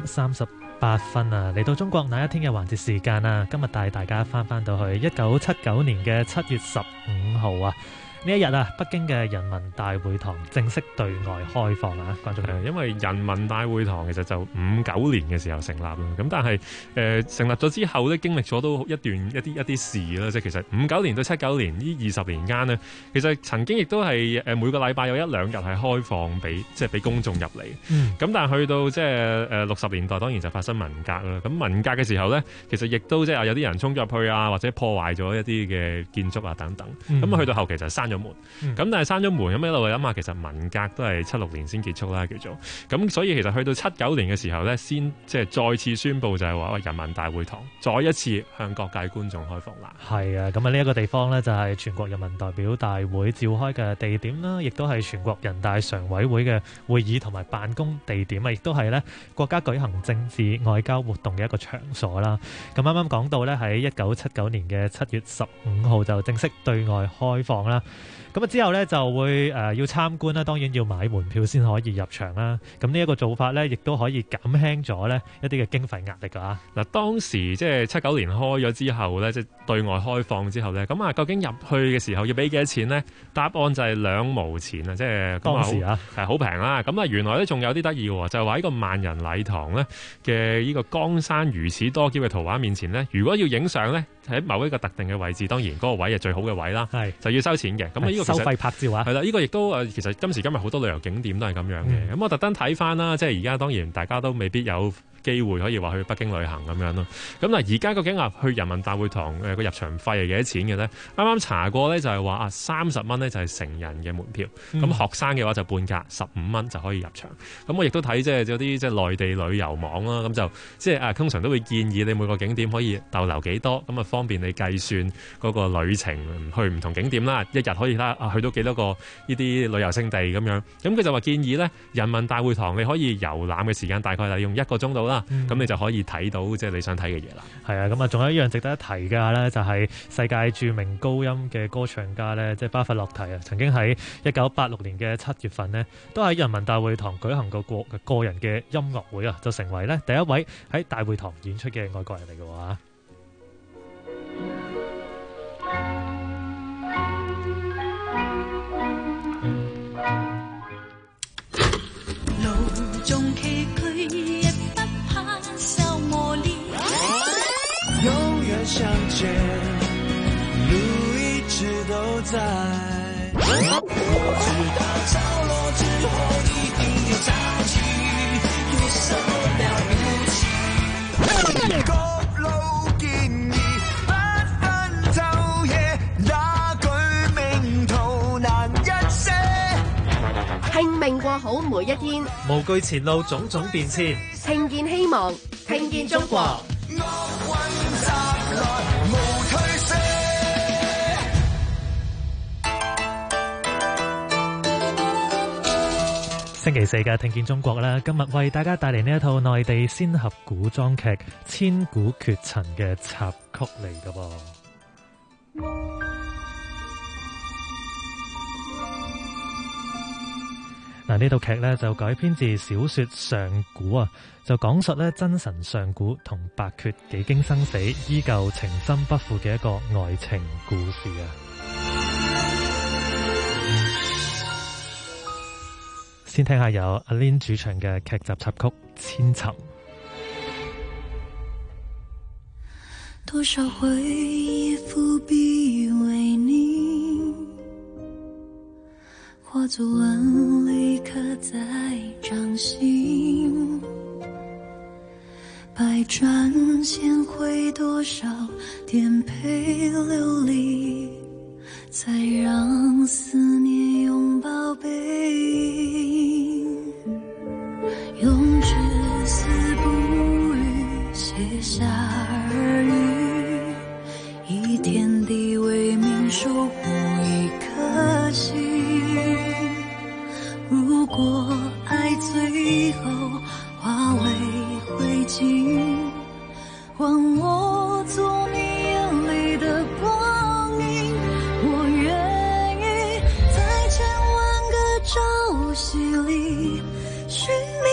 S16: 3:38啊，嚟到中國那一天嘅環節時間啊，今日帶大家翻到去1979年嘅7月15號啊。呢一日啊，北京嘅人民大會堂正式對外開放啊！關注
S9: 因為人民大會堂其實就59年嘅時候成立啦，咁但係成立咗之後咧，經歷咗都一啲事啦，即係其實59年到79年呢20年間呢，其實曾經亦都係每個禮拜有1-2日係開放俾公眾入嚟。咁但係去到即係60年代，當然就發生文革啦。咁文革嘅時候咧，其實亦都即係有啲人衝咗入去啊，或者破壞咗一啲嘅建築啊等等。咁去到後期就閂咗門，咁但係閂咗門咁一路諗下，其實文革都係76年先結束啦，叫做咁，所以其實去到79年嘅時候咧，先即係再次宣布就係話人民大會堂再一次向各界觀眾開放啦。
S16: 係啊，咁啊呢一個地方咧就係全國人民代表大會召開嘅地點啦，亦都係全國人大常委會嘅會議同埋辦公地點啊，亦都係咧國家舉行政治外交活動嘅一個場所啦。咁啱啱講到咧喺1979年嘅7月15號就正式對外開放啦。咁啊之後咧就會要參觀啦，當然要買門票先可以入場啦。咁呢一個做法咧，亦都可以減輕咗咧一啲嘅經費壓力㗎。嗱，當時即係79年開咗之後咧，即係對外開放之後咧，咁啊究竟入去嘅時候要俾幾多錢呢？答案就係2毛錢啊！即係當時啊係好平啦。咁啊原來咧仲有啲得意喎，就係話呢個萬人禮堂咧嘅呢個江山如此多嬌嘅圖畫面前咧，如果要影相咧，喺某一個特定嘅位置，當然嗰個位係最好嘅位啦，就要收錢嘅。咁呢個收費拍照啊，
S9: 係啦，呢個亦都其實今時今日好多旅遊景點都係咁樣嘅。咁我特登睇翻啦，即係而家當然大家都未必有機會可以話去北京旅行咁樣咯。咁嗱，而家究竟話去人民大會堂個入場費係幾多錢嘅咧？啱啱查過咧，就係話30蚊咧就係成人嘅門票，咁學生嘅話就半價15蚊就可以入場。咁我亦都睇即係有啲即係內地旅遊網啦，咁就即係通常都會建議你每個景點可以逗留幾多，咁啊方便你計算嗰個旅程去唔同景點啦，一日可以去到幾多個呢啲旅遊勝地咁樣。咁佢就話建議咧，人民大會堂你可以遊覽嘅時間大概係用1個鐘到啦，咁你就可以睇到即係你想睇嘅嘢啦。
S16: 係啊，咁啊仲有一樣值得一提嘅咧，就係世界著名高音嘅歌唱家咧，即係巴伐洛提啊，曾經喺1986年嘅7月份呢，都喺人民大會堂舉行過個人嘅音樂會啊，就成為咧第一位喺大會堂演出嘅外國人嚟嘅話。
S22: 路中崎嶇也不怕受磨練，
S23: 永遠向前，路一直都在。我知道潮落之後一定有朝氣，有什麼了不起？各路建議不分晝夜，那句名圖難一些。
S19: 拼命過好每一天，
S16: 無懼前路種種變遷，
S19: 聽見希望，聽見中國。
S16: 星期四嘅聽見中國啦，今日為大家帶嚟呢一套內地仙俠古裝劇《千古絕塵》嘅插曲嚟㗎噃。嗱，呢套劇呢就改編自小說《上古》啊，就講述咧真神上古同白缺幾經生死，依舊情深不負嘅一個愛情故事啊！先聽下由阿 Lin 主唱嘅劇集插曲《千尋》。
S22: 多少回憶伏筆為你，化作紋理刻在掌心，百轉千回，多少顛沛流離，才讓思念擁抱背影，用至死不渝寫下耳語，以天地為名守護一顆心。如果愛最最後化為灰燼，還我做你眼裡的光影，我願意在千萬個朝夕裡尋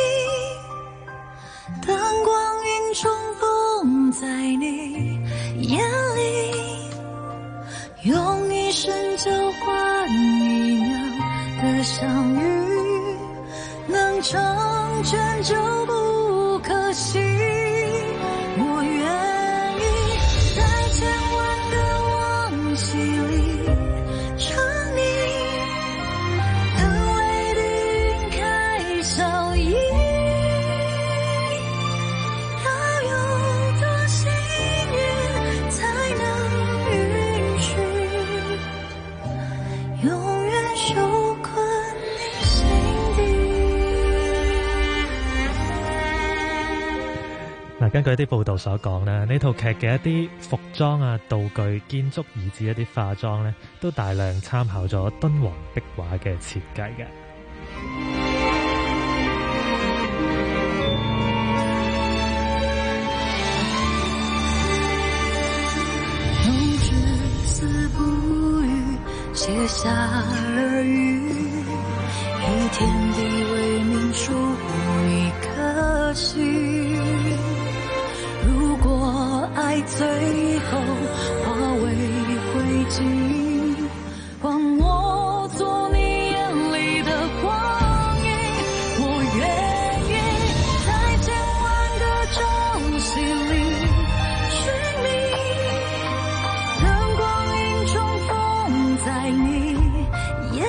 S22: 覓，當光陰重逢在你眼裡，用一生交換一秒的相遇，能成全就不可惜。我願意在千萬個往昔裡沉溺，等淚的雲開笑意。要有多幸運才能允許，永遠受困你心底。
S16: 嗱，根據一啲報道所講咧，呢套劇嘅一啲服裝啊、道具、建築以至一啲化妝咧，都大量參考咗敦煌壁畫嘅設計嘅。
S22: 用只字不語寫下耳語，以天地為名守護一顆心。如果愛最後化為灰燼，還我做你眼裡的光影，我願意在千萬個朝夕裡尋覓，當光陰重逢在你眼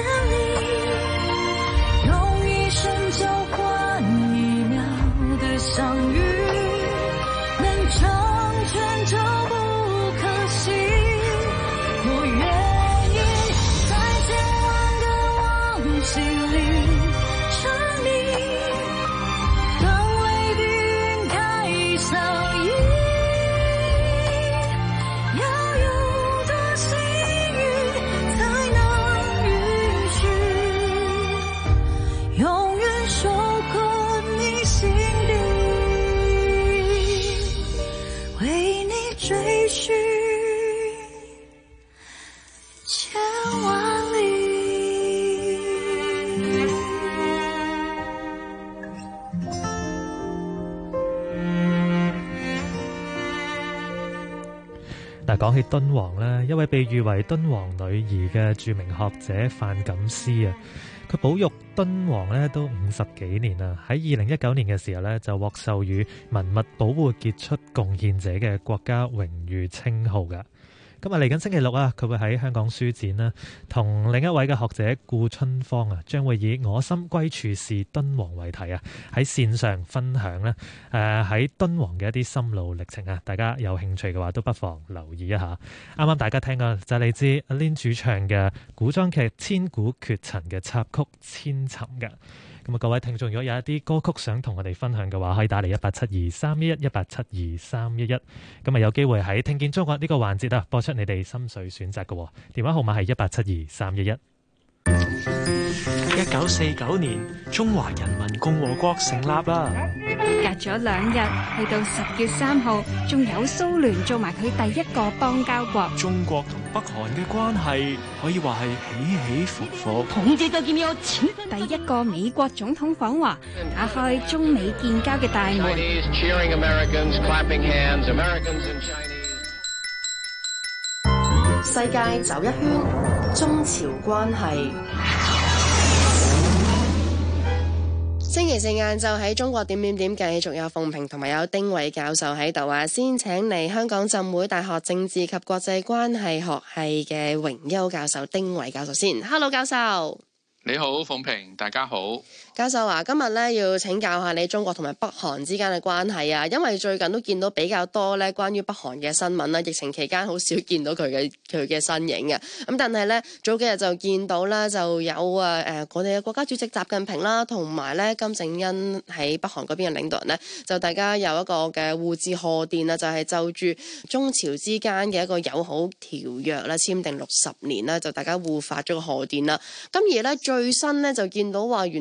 S22: 裡，用一生交換一秒的相遇，能成全就不可惜。我願意在千萬個往昔裡沉溺，當淚的雲開笑意。要有多幸運才能允許，永遠受困你心底，為你追尋千萬里。
S16: 嗱，講起敦煌咧，一位被譽為敦煌女兒嘅著名學者范錦思啊，佢保育敦煌咧都50幾年啦。喺2019年嘅時候咧，就獲授予文物保護傑出貢獻者嘅國家榮譽稱號㗎。今日嚟緊星期六啊，佢會喺香港書展啦，同另一位嘅學者顧春芳啊，將會以我心歸處是敦煌為題啊，喺線上分享咧喺敦煌嘅一啲心路歷程啊，大家有興趣嘅話都不妨留意一下。啱啱大家聽嘅就係嚟自阿 Lin 主唱嘅古裝劇《千古絕塵》嘅插曲《千尋》嘅。咁啊，各位聽眾，如果有一啲歌曲想同我哋分享嘅話，可以打嚟18723118723111。咁啊，有機會喺聽見中國呢個環節啊，播出你哋心水選擇嘅電話號碼係18723111。
S5: 1949年，中華人民共和國成立啦。
S2: 隔咗2日，去到10月3號，仲有蘇聯做埋佢第一個邦交國。
S5: 中國同北韓嘅關係可以話係起起伏伏。
S2: 第一個美國總統訪華，打開中美建交嘅大門。
S19: 世界走一圈，中朝關係。星期四晏晝喺中國點點點繼續有鳳萍同埋有丁偉教授喺度啊！先請嚟香港浸會大學政治及國際關係學系嘅榮休教授丁偉教授先。Hello， 教授。
S6: 你好，鳳萍，大家好。
S19: 教授啊，今日咧要請教下你中國同埋北韓之間嘅關係啊，因為最近都見到比較多咧關於北韓嘅新聞啦，疫情期間好少見到佢嘅身影嘅。咁但係咧早幾日就見到啦，就有我哋嘅國家主席習近平啦，同埋咧金正恩喺北韓嗰邊嘅領導人咧，就大家有一個嘅互致賀電啦，就係就住中朝之間嘅一個友好條約啦，簽訂60年啦，就大家互發咗個賀電啦。咁而咧最新咧就見到話原來北韓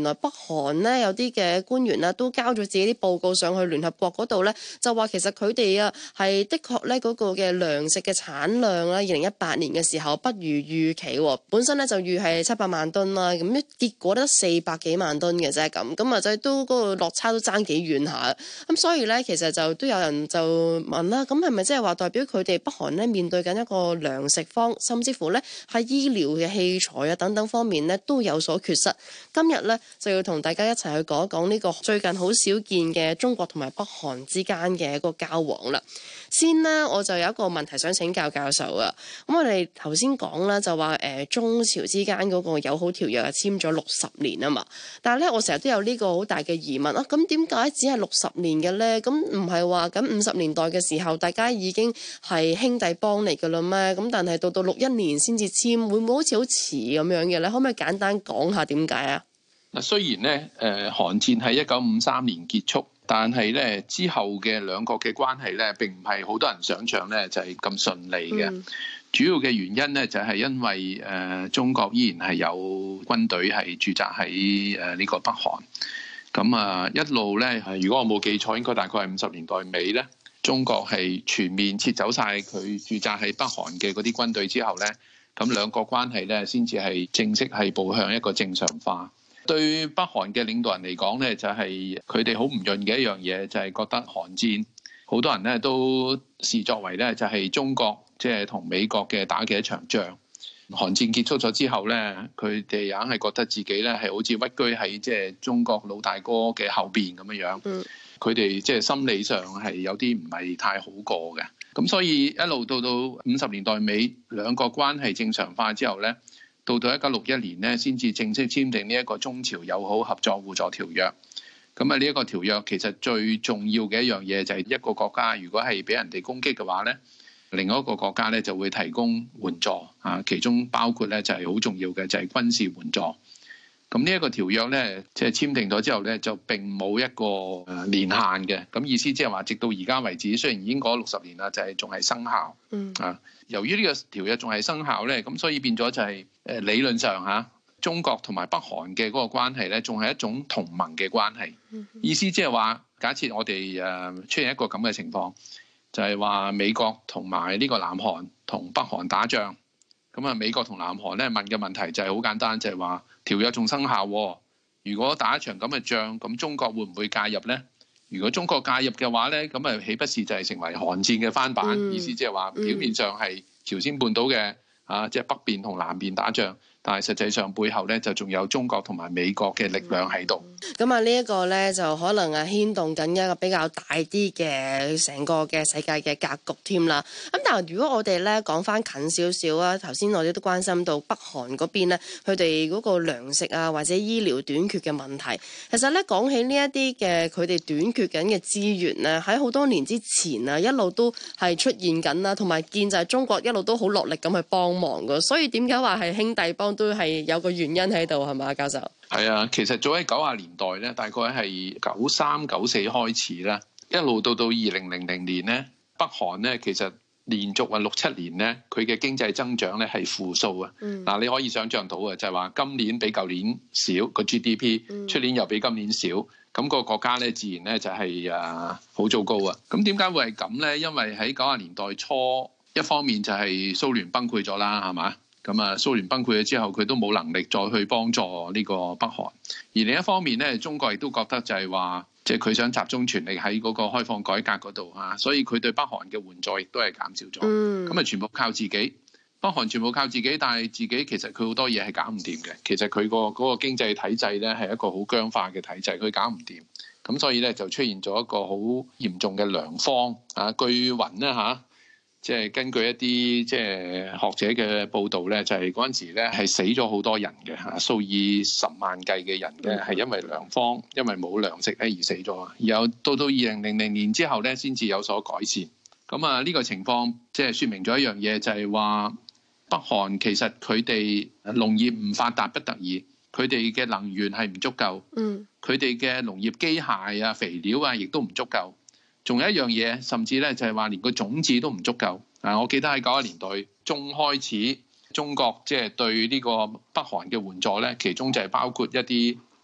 S19: 韓呢，有啲嘅官員啦都交咗自己啲報告上去聯合國嗰度呢，就話其實佢哋啊係的確呢嗰個嘅糧食嘅產量啦，2018年嘅時候不如預期，本身呢就預係700萬噸啦，咁結果得400幾萬噸嘅啫，咁啊就都嗰個落差都爭幾遠下，咁所以呢，其實就都有人就問啦，咁係咪即係話代表佢哋北韓呢面對緊一個糧食荒，甚至乎呢喺醫療嘅器材啊等等方面呢都有所缺失？今日呢，就要同大家一齊去講一講呢個最近好少見嘅中國同埋北韓之間嘅一個交往啦。先呢，我就有一個問題想請教教授啊。咁我哋頭先講啦，就話中朝之間嗰個友好條約係簽咗60年啊嘛。但係咧，我成日都有呢個好大嘅疑問啊。咁點解只係60年嘅咧？咁唔係話咁50年代嘅時候，大家已經係兄弟幫嚟㗎啦咩？咁但係到61年先至簽，會唔會好似好遲咁樣嘅咧？可唔可以簡單講下點解啊？
S6: 嗱，雖然咧韓戰喺1953年結束，但係咧之後嘅兩國嘅關係咧並唔係好多人想象咧就係咁順利嘅。主要嘅原因咧就係因為中國依然係有軍隊係駐紮喺呢個北韓。咁啊一路咧，如果我冇記錯，應該大概係50年代尾咧，中國係全面撤走晒佢駐紮喺北韓嘅嗰啲軍隊之後咧，咁兩國關係咧先至係正式係步向一個正常化。對北韓嘅領導人嚟講咧，就係佢哋好唔潤嘅一樣嘢，就係覺得韓戰好多人咧都視作為咧就係中國即係同美國嘅打嘅一場仗。韓戰結束咗之後咧，佢哋硬係覺得自己咧係好似屈居喺即係中國老大哥嘅後邊咁樣樣。佢哋即係心理上係有啲唔係太好過嘅。咁所以一路到50年代尾，兩國關係正常化之後咧，到1961年咧，先至正式簽訂呢一個中朝友好合作互助條約。咁啊，呢一個條約其實最重要嘅一樣嘢就係一個國家如果係俾人哋攻擊嘅話咧，另外一個國家咧就會提供援助啊，其中包括咧就係好重要嘅就係軍事援助。咁呢一個條約咧，即係簽訂咗之後咧，就並冇一個年限嘅。咁意思即係話，直到而家為止，雖然已經過60年啦，就係仲係生效。由於呢個條約仲係生效咧，咁所以變咗就係理論上嚇，中國同埋北韓嘅嗰個關係咧，仲係一種同盟嘅關係。意思即係話，假設我哋出現一個咁嘅情況，就係話美國同埋呢個南韓同北韓打仗。咁啊，美國同南韓咧問嘅問題就係好簡單，就係話條約仲生效，如果打一場咁嘅仗，咁中國會唔會介入呢？如果中國介入嘅話咧，咁啊豈不是就係成為韓戰嘅翻版？意思即係話表面上係朝鮮半島嘅即係北邊同南邊打仗，但係實際上背後咧就仲有中國同埋美國嘅力量喺度。
S19: 咁啊，呢一個咧就可能牽動緊一個比較大啲嘅成個嘅世界嘅格局添啦。咁但係如果我哋咧講翻近少少啊，頭先我哋都關心到北韓嗰邊咧，佢哋嗰個糧食啊或者醫療短缺嘅問題。其實咧講起呢一啲嘅佢哋短缺緊嘅資源咧，喺好多年之前啊一路都係出現緊啦，同埋見就係中國一路都好落力咁去幫忙噶。所以點解話係兄弟幫都係有個原因喺度係嘛，教授？
S6: 係啊，其實早喺90年代咧，大概係93、94開始啦，一路到2000年咧，北韓咧其實連續6、7年咧，佢嘅經濟增長咧係負數啊。嗱，你可以想象到啊，就係話今年比舊年少個 GDP，出年又比今年少，咁個國家咧自然咧就係好糟糕啊。咁點解會係咁咧？因為喺90年代初，一方面就係蘇聯崩潰咗啦，係嘛？咁啊，蘇聯崩潰咗之後，佢都冇能力再去幫助呢個北韓。而另一方面咧，中國亦都覺得就係話，即係佢想集中全力喺嗰個開放改革嗰度啊，所以佢對北韓嘅援助亦都係減少咗。咁啊，全部靠自己，北韓全部靠自己，但係自己其實佢好多嘢係搞唔掂嘅。其實佢嗰個經濟體制咧係一個好僵化嘅體制，佢搞唔掂。咁所以咧就出現咗一個好嚴重嘅糧荒啊！據聞咧嚇。即係根據一啲即係學者嘅報道咧，就係嗰陣時咧係死咗好多人嘅嚇，數以10萬計嘅人嘅係因為糧荒，因為冇糧食咧而死咗。然後到2000年之後咧，先至有所改善。咁啊，呢個情況即係説明咗一樣嘢，就係話北韓其實佢哋農業唔發達不得已，佢哋嘅能源係唔足夠，佢哋嘅農業機械啊、肥料啊，亦都唔足夠。仲有一樣嘢，甚至咧就係話連個種子都唔足夠。我記得喺90年代中開始，中國即係對呢個北韓嘅援助咧，其中就係包括一啲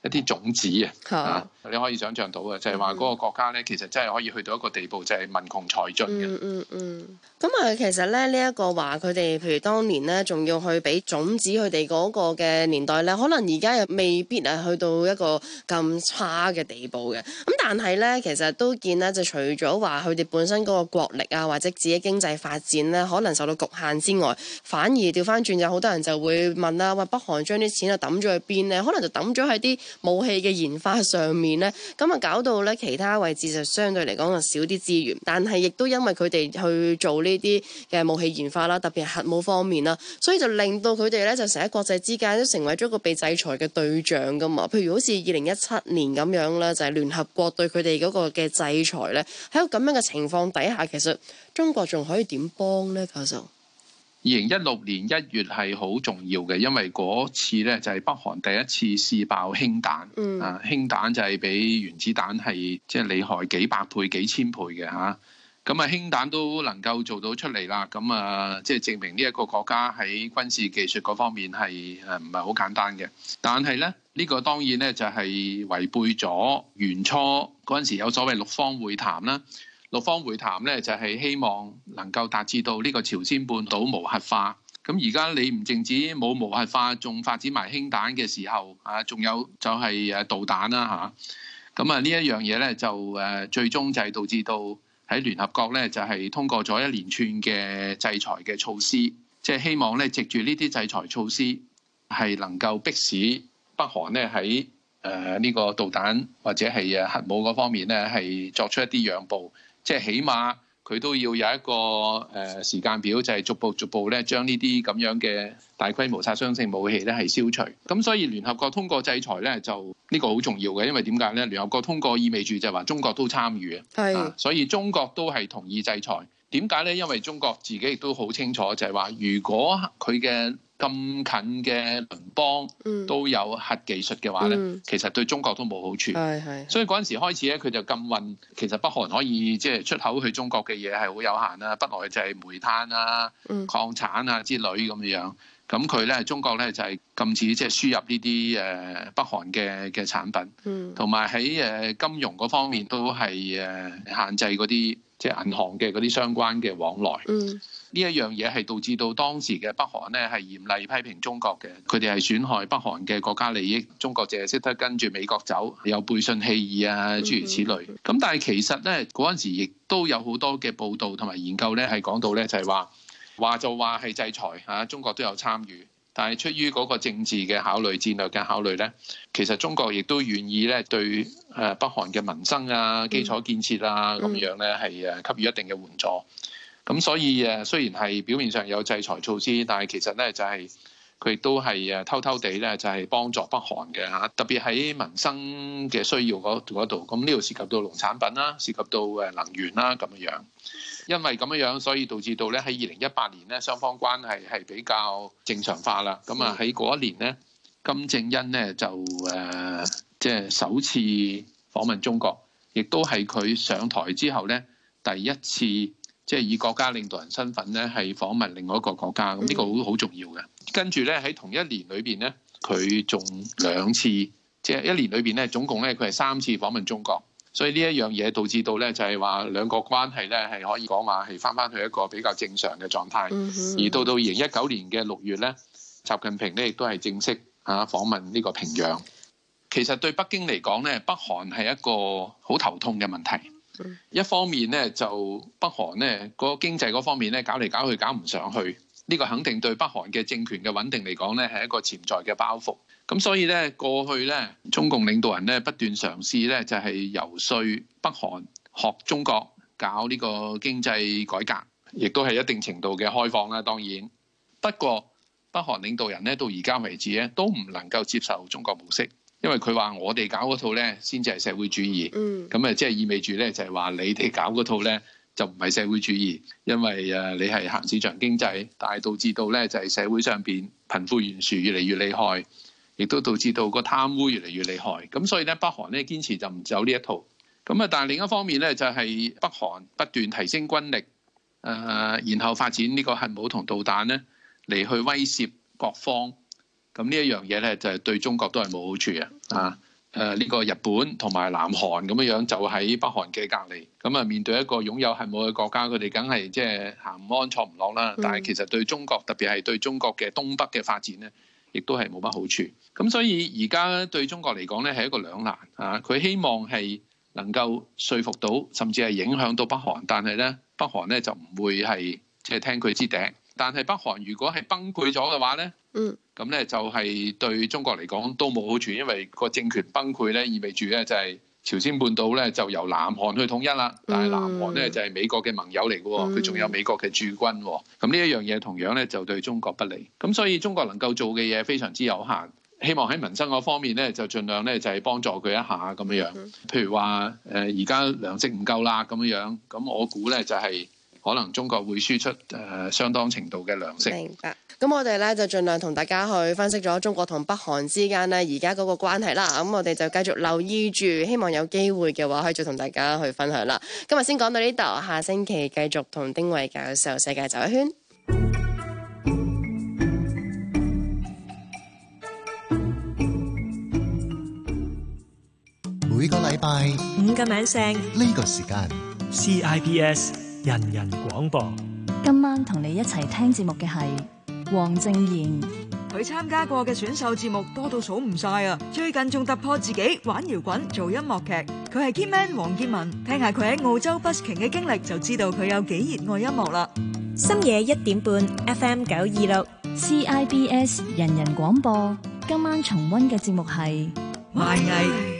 S6: 一啲種子啊，你可以想象到嘅就係話嗰個國家咧，其實真係可以去到一個地步，就係民窮財盡嘅。
S19: 咁啊，其實咧呢一個話佢哋，譬如當年咧，仲要去俾種子佢哋嗰個嘅年代咧，可能而家又未必係去到一個咁差嘅地步嘅。咁但係咧，其實都見咧，就除咗話佢哋本身嗰個國力啊，或者自己經濟發展咧，可能受到局限之外，反而調翻轉有好多人就會問啦，喂，北韓將啲錢啊抌咗去邊咧？可能就抌咗喺啲武器嘅研發上面咧，咁啊搞到咧其他位置就相對嚟講就少啲資源，但係亦都因為佢哋去做呢啲嘅武器研發啦，特別係核武方面啦，所以就令到佢哋咧就成喺國際之間都成為咗一個被制裁嘅對象噶嘛。譬如好似2017年咁樣啦，就係聯合國對佢哋嗰個嘅制裁咧，喺個咁樣嘅情況底下，其實中國仲可以點幫咧？教授
S6: ，2016年1月係好重要嘅，因為嗰次咧就係北韓第一次試爆氫彈，氫彈就係比原子彈係即係厲害幾百倍、幾千倍嘅嚇。咁啊，氫彈都能夠做到出嚟啦，咁啊，即係證明呢一個國家喺軍事技術嗰方面係唔係好簡單嘅。但係咧，呢個當然咧就係違背咗原初嗰陣時有所謂六方會談啦。六方會談咧就係希望能夠達至到呢個朝鮮半島無核化。咁而家你唔淨止冇無核化，仲發展埋氫彈嘅時候，仲有就係導彈啦嚇。咁啊呢一樣嘢咧就最終就係導致到喺聯合國咧就係通過咗一連串嘅制裁嘅措施，即係希望咧藉住呢啲制裁措施係能夠迫使北韓咧喺呢個導彈或者係核武嗰方面咧係作出一啲讓步。即係起碼佢都要有一個時間表，就係逐步咧將呢啲咁樣嘅大規模殺傷性武器咧係消除。咁所以聯合國通過制裁咧，就呢個好重要嘅，因為點解咧？聯合國通過意味住就係話中國都參與嘅，所以中國都係同意制裁。點解咧？因為中國自己亦都好清楚，就係話如果佢嘅咁近嘅鄰邦都有核技術嘅話咧，其實對中國都冇好處。所以嗰陣時開始咧，佢就禁運。其實北韓可以即係出口去中國嘅嘢係好有限啦，不外就係煤炭啊、礦產啊之類咁樣。咁佢咧，中國咧就係禁止即係輸入呢啲北韓嘅產品，同埋喺金融嗰方面都係限制嗰啲即係銀行嘅嗰啲相關嘅往來。呢一樣嘢係導致到當時嘅北韓咧係嚴厲批評中國嘅，佢哋係損害北韓嘅國家利益。中國淨係識得跟住美國走，有背信棄義啊，諸如此類。咁但係其實咧嗰陣時亦都有好多嘅報道同埋研究咧係講到咧就係話就話係制裁嚇，中國都有參與，但係出於嗰個政治嘅考慮、戰略嘅考慮咧，其實中國亦都願意咧對北韓嘅民生啊、基礎建設啊咁樣咧係給予一定嘅援助。咁所以雖然係表面上有制裁措施，但係其實咧就係佢亦都係偷偷地咧就係幫助北韓嘅嚇，特別喺民生嘅需要嗰度。咁呢度涉及到農產品啦，涉及到能源啦咁樣。因為咁樣，所以導致到咧喺2018年咧雙方關係係比較正常化啦。咁啊喺嗰一年咧，金正恩咧就即係首次訪問中國，亦都係佢上台之後咧第一次。即係以國家領導人身份咧，係訪問另外一個國家，咁呢個好重要嘅。跟住咧喺同一年裏邊咧，佢仲2次，即係一年裏邊咧總共咧佢係3次訪問中國。所以呢一樣嘢導致到咧就係話兩國關係咧係可以講話係翻去一個比較正常嘅狀態。而到2019年嘅6月咧，習近平咧亦都係正式訪問呢個平壤。其實對北京嚟講咧，北韓係一個好頭痛嘅問題。一方面咧就北韓咧嗰個經濟嗰方面咧搞嚟搞去搞唔上去，呢個肯定對北韓嘅政權嘅穩定嚟講咧係一個潛在嘅包袱。咁所以咧過去咧中共領導人咧不斷嘗試咧就係游說北韓學中國搞呢個經濟改革，亦都係一定程度嘅開放啦。當然，不過北韓領導人咧到而家為止咧都唔能夠接受中國模式。因為佢話我哋搞嗰套咧先至係社會主義，咁即係意味住咧就係話你哋搞嗰套咧就唔係社會主義，因為你係行市場經濟，但係導致到咧就係社會上邊貧富懸殊越嚟越厲害，亦都導致到個貪污越嚟越厲害。咁所以咧北韓咧堅持就唔走呢一套。咁啊，但係另一方面咧就係北韓不斷提升軍力，然後發展呢個核武同導彈咧嚟去威脅各方。咁呢一樣嘢咧就係對中國都係冇好處嘅， 呢個日本同埋南韓咁樣就喺北韓嘅隔離，咁啊面對一個擁有核武嘅國家，佢哋梗係即係行唔安坐唔落啦。但係其實對中國，特別係對中國嘅東北嘅發展咧，亦都係冇乜好處。咁所以而家對中國嚟講咧係一個兩難啊！佢希望係能夠說服到，甚至係影響到北韓，但係咧北韓咧就唔會係即係聽佢支笛。但係北韓如果係崩潰咗嘅話咧，咁咧就係對中國嚟講都冇好處，因為個政權崩潰咧意味住咧就係朝鮮半島咧就由南韓去統一啦。但係南韓咧就係美國嘅盟友嚟嘅，佢仲有美國嘅駐軍。咁呢一樣嘢同樣咧就對中國不利。咁所以中國能夠做嘅嘢非常之有限。希望喺民生嗰方面咧，就盡量咧就係幫助佢一下咁樣。譬如話而家糧食唔夠啦咁樣，咁我估咧就係可能中國會輸出相當程度嘅糧食。
S19: 明白。咁我哋咧就盡量同大家去分析咗中國同北韓之間咧而家嗰個關係啦。咁我哋就繼續留意住，希望有機會嘅話可以再同大家去分享啦。今日先講到呢度，下星期繼續同丁偉教授世界走一圈。
S7: 每個禮拜
S12: 5個晚上
S7: 呢個時間
S5: CIBS 人人廣播。
S8: 今晚同你一齊聽節目嘅係黃正賢。
S10: 佢參加過嘅選秀節目多到數唔晒啊！最近仲突破自己玩搖滾做音樂劇。佢係 Kidman 黃建文，聽下佢喺澳洲 busking 嘅經歷就知道佢有幾熱愛音樂啦。
S12: 深夜1點半 FM 926
S8: CIBS 人人廣播。今晚重溫嘅節目係
S10: 賣藝。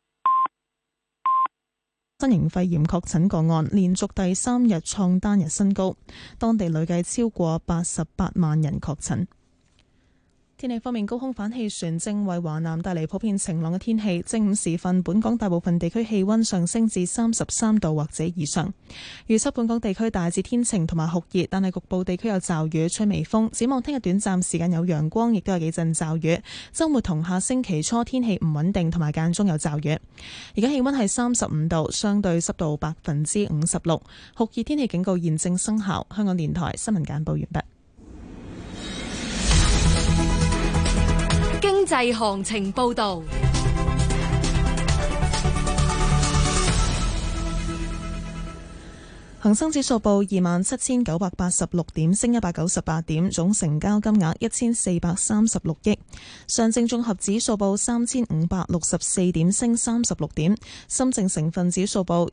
S1: 新型肺炎確診個案連續第3日創單日新高，當地累計超過88萬人確診。天氣方面，高空反氣旋正為華南帶嚟普遍晴朗嘅天氣。正午時分，本港大部分地區氣溫上升至33度或者以上。預測本港地區大致天晴同埋酷熱，但係局部地區有驟雨，吹微風。展望聽日短暫時間有陽光，亦都有幾陣驟雨。週末同下星期初天氣唔穩定，同埋間中有驟雨。而家氣溫係35度，相對濕度56%，酷熱天氣警告現正生效。香港電台新聞簡報完畢。
S14: 經濟行情報導。
S1: 恒生指數報27,986點，升198點，總成交金額1436億。上證綜合指數報3564點，升36點。深證成分指數報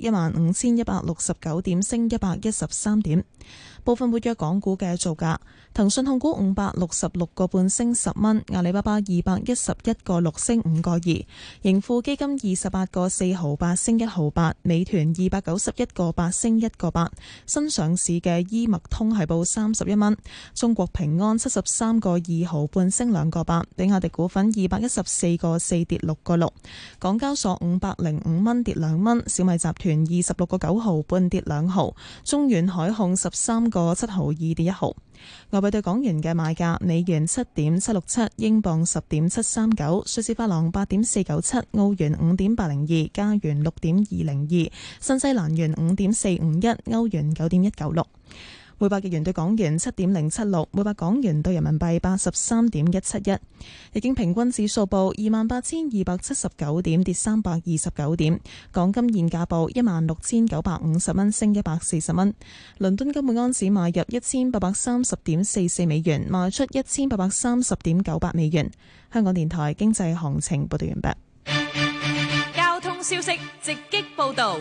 S1: 15,169點，升113點。部分活躍港股嘅造價：騰訊控股566個半升10蚊，阿里巴巴211個6升5個2，盈富基金28個4毫8升1毫8，美團291個8升1個8，新上市嘅醫脈通係報31蚊，中國平安73個2毫半升2個8，比亞迪股份214個4跌6個6，港交所505蚊跌2蚊，小米集團26個9毫半跌2毫，中遠海控13個7毫2跌1毫。外幣對港元嘅賣價：美元7.767，英鎊10.739，瑞士法郎8.497，澳元5.802，加元6.202，新西蘭元5.451，歐元9.196。每百日元對港元7.076，每百港元對人民幣83.171。日經平均指數報28,279點，跌329點。港金現價報16,950蚊，升140蚊。倫敦金每安士買入1,830.44美元，賣出1,830.98美元。香港電台經濟行情報道完畢。
S14: 交通消息直擊報道。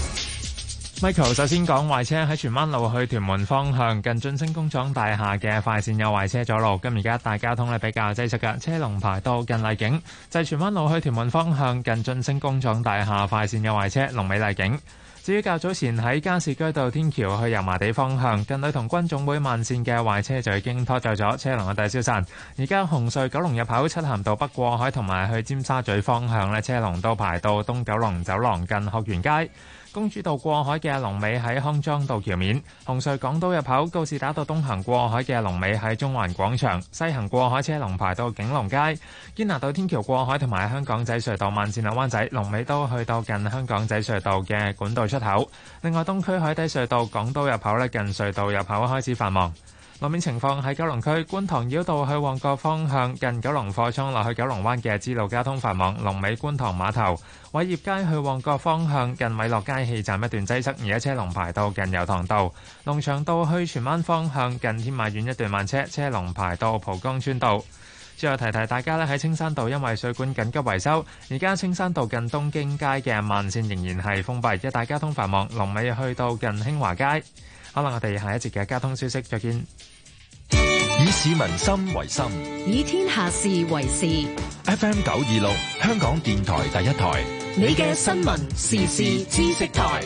S18: Michael 首先講壞車喺荃灣路去屯門方向近晉升工廠大廈嘅快線有壞車阻路，咁而家大交通比較擠塞嘅，車龍排到近麗景。就係荃灣路去屯門方向近晉升工廠大廈快線有壞車，龍尾麗景。至於較早前喺加士居道天橋去油麻地方向近女童軍總會慢線嘅壞車就已經拖走咗，車龍嘅大消散。而家紅隧九龍入口漆咸道北過海同埋去尖沙咀方向呢，車龍都排到東九龍走廊近學園街。公主道過海嘅龍尾喺康莊道橋面，紅隧港島入口告士打道東行過海嘅龍尾喺中環廣場，西行過海車龍排到景隆街。堅拿道天橋過海同埋香港仔隧道慢線灣仔龍尾都去到近香港仔隧道嘅管道出口。另外東區海底隧道港島入口近隧道入口開始繁忙。 路面情況喺九龍區觀塘繞道去旺角方向，近九龍貨倉落去九龍灣嘅支路交通繁忙，龍尾觀塘碼頭；偉業街去旺角方向，近米樂街氣站一段擠塞，而家車龍排到近油塘道；龍翔道去荃灣方向，近天馬苑一段慢車，車龍排到蒲崗村道。最後提提大家咧，喺青山道因為水管緊急維修，而家青山道近東京街嘅慢線仍然係封閉，一帶交通繁忙，龍尾去到近興華街。好啦，我哋下一節嘅交通消息再見。
S4: 以市民心為心，
S14: 以天下事為事。
S4: FM 926，香港電台第一台，
S14: 你嘅新聞時事知識台。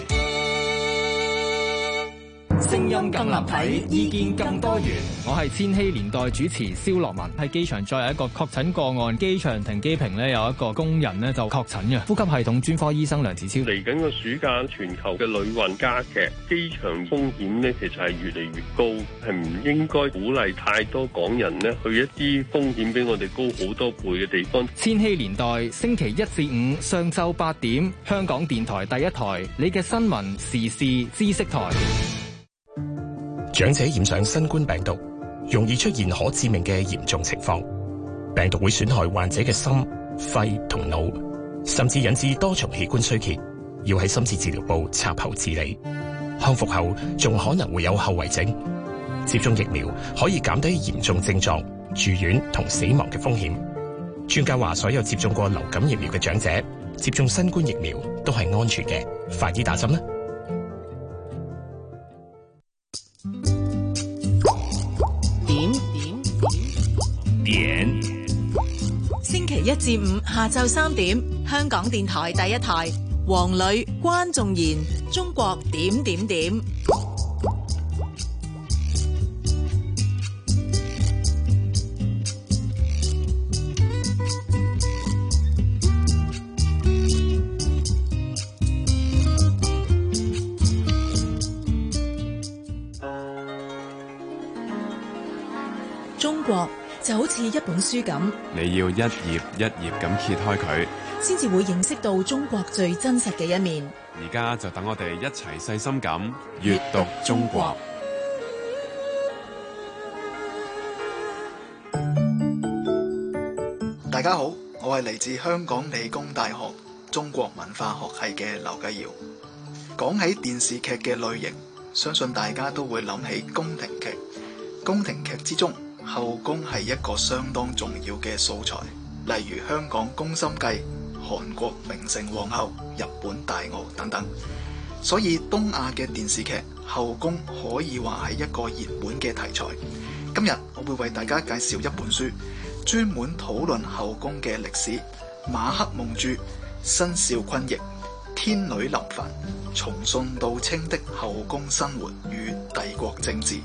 S7: 聲音更立體，意見更多元。我係千禧年代主持蕭樂文。喺機場再有一個確診個案，機場停機坪呢有一個工人呢就確診嘅。呼吸系統專科醫生梁子超，
S11: 嚟緊個暑假，全球嘅旅運加劇，機場風險呢其實係越嚟越高，係唔應該鼓勵太多港人呢去一啲風險比我哋高好多倍嘅地方。
S7: 千禧年代星期一至五上晝8點，香港電台第一台，你嘅新聞時事知識台。
S17: 長者染上新冠病毒，容易出現可致命嘅嚴重情況。病毒會損害患者嘅心、肺同腦，甚至引致多重器官衰竭，要喺深切治療部插喉治理。康復後仲可能會有後遺症。接種疫苗可以減低嚴重症狀、住院同死亡嘅風險。專家話，所有接種過流感疫苗嘅長者接種新冠疫苗都係安全嘅，快啲打針啦！
S24: 點
S15: 星期一至五下晝3點，香港電台第一台，黃磊、關仲賢，中國點點點。中國就好似一本書咁，
S25: 你要一頁一頁咁揭開佢，
S15: 先至會認識到中國最真實嘅一面。
S25: 而家就等我哋一齊細心咁閱讀中國。
S26: 大家好，我係嚟自香港理工大學中國文化學系嘅劉繼堯。講起電視劇嘅類型，相信大家都會諗起宮廷劇。宮廷劇之中，後宮係一個相當重要嘅素材，例如香港《宮心計》、韓國《明成皇后》、日本《大奧》等等。所以東亞嘅電視劇後宮可以話係一個熱門嘅題材。今日我會為大家介紹一本書，專門討論後宮嘅歷史。馬克夢著，申少坤譯，天女林凡，從宋到清的後宮生活與帝國政治。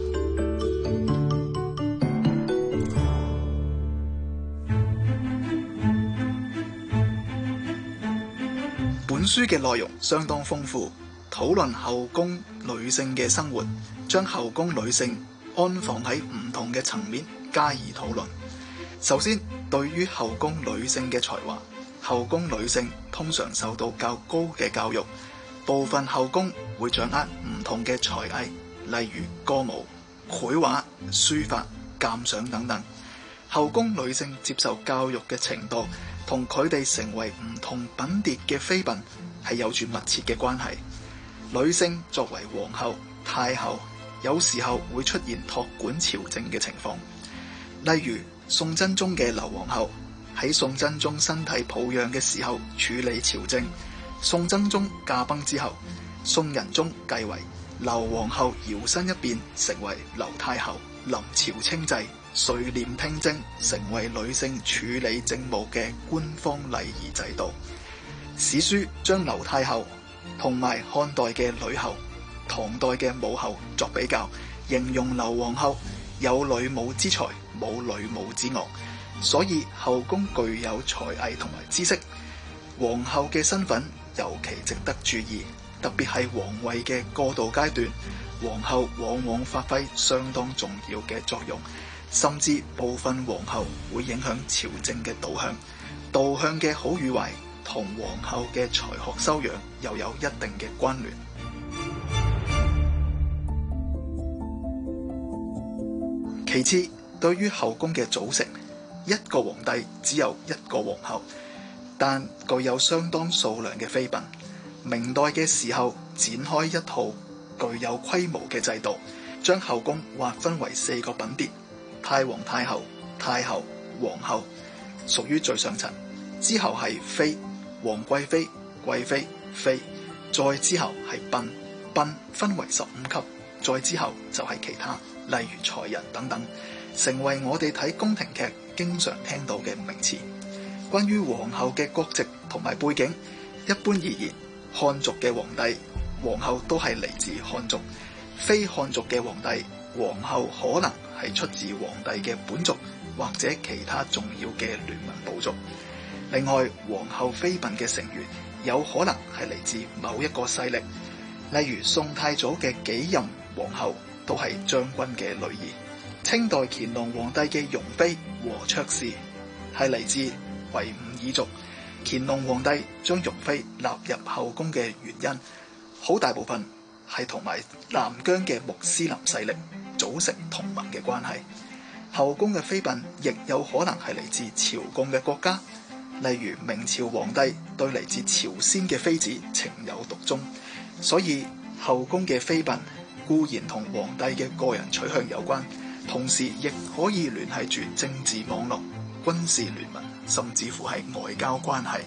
S26: 本書嘅內容相當豐富，討論後宮女性嘅生活，將後宮女性安放喺唔同嘅層面加以討論。首先，對於後宮女性嘅才華，後宮女性通常受到較高嘅教育，部分後宮會掌握唔同嘅才藝，例如歌舞、繪畫、書法、鑑賞等等。後宮女性接受教育嘅程度同佢哋成為唔同品秩嘅妃嬪係有住密切嘅關係。女性作為皇后、太后，有時候會出現託管朝政嘅情況。例如宋真宗嘅劉皇后喺宋真宗身體抱恙嘅時候處理朝政，宋真宗駕崩之後，宋仁宗繼位，劉皇后搖身一變成為劉太后，臨朝稱制，垂簾聽政，成為女性處理政務嘅官方禮儀制度。史書將劉太后同埋漢代嘅呂后、唐代嘅武后作比較，形容劉皇后有女武之才，冇女武之樂，所以後宮具有才藝同埋知識。皇后嘅身份尤其值得注意，特別係皇位嘅過渡階段，皇后往往發揮相當重要嘅作用，甚至部分皇后會影響朝政嘅導向。導向嘅好與壞同皇后嘅才學修養又有一定嘅關聯。 其次，對於後宮嘅組成，一個皇帝只有一個皇后，但具有相當數量嘅妃嬪。明代嘅時候展開一套具有規模嘅制度，將後宮劃分為4個品別：太皇太后、太后、皇后，屬於最上層，之後係妃、皇貴妃、貴妃、妃，再之後係嬪，嬪分為15級，再之後就係其他，例如才人等等，成為我哋睇宮廷劇經常聽到嘅名詞。關於皇后嘅國籍同埋背景，一般而言，漢族嘅皇帝、皇后都係嚟自漢族；非漢族嘅皇帝、皇后可能係出自皇帝嘅本族或者其他重要嘅聯盟部族。另外，皇后妃嬪嘅成員有可能係嚟自某一個勢力，例如宋太祖嘅幾任皇后都係將軍嘅女兒。清代乾隆皇帝嘅容妃和卓氏係嚟自維吾爾族。乾隆皇帝將容妃納入後宮嘅原因，好大部分係同埋南疆嘅穆斯林勢力組成同盟嘅關係。後宮嘅妃嬪亦有可能係嚟自朝貢嘅國家，例如明朝皇帝對嚟自朝鮮嘅妃子情有獨鍾，所以後宮嘅妃嬪固然同皇帝嘅個人取向有關，同時亦可以聯繫住政治網絡、軍事聯盟，甚至乎係外交關係。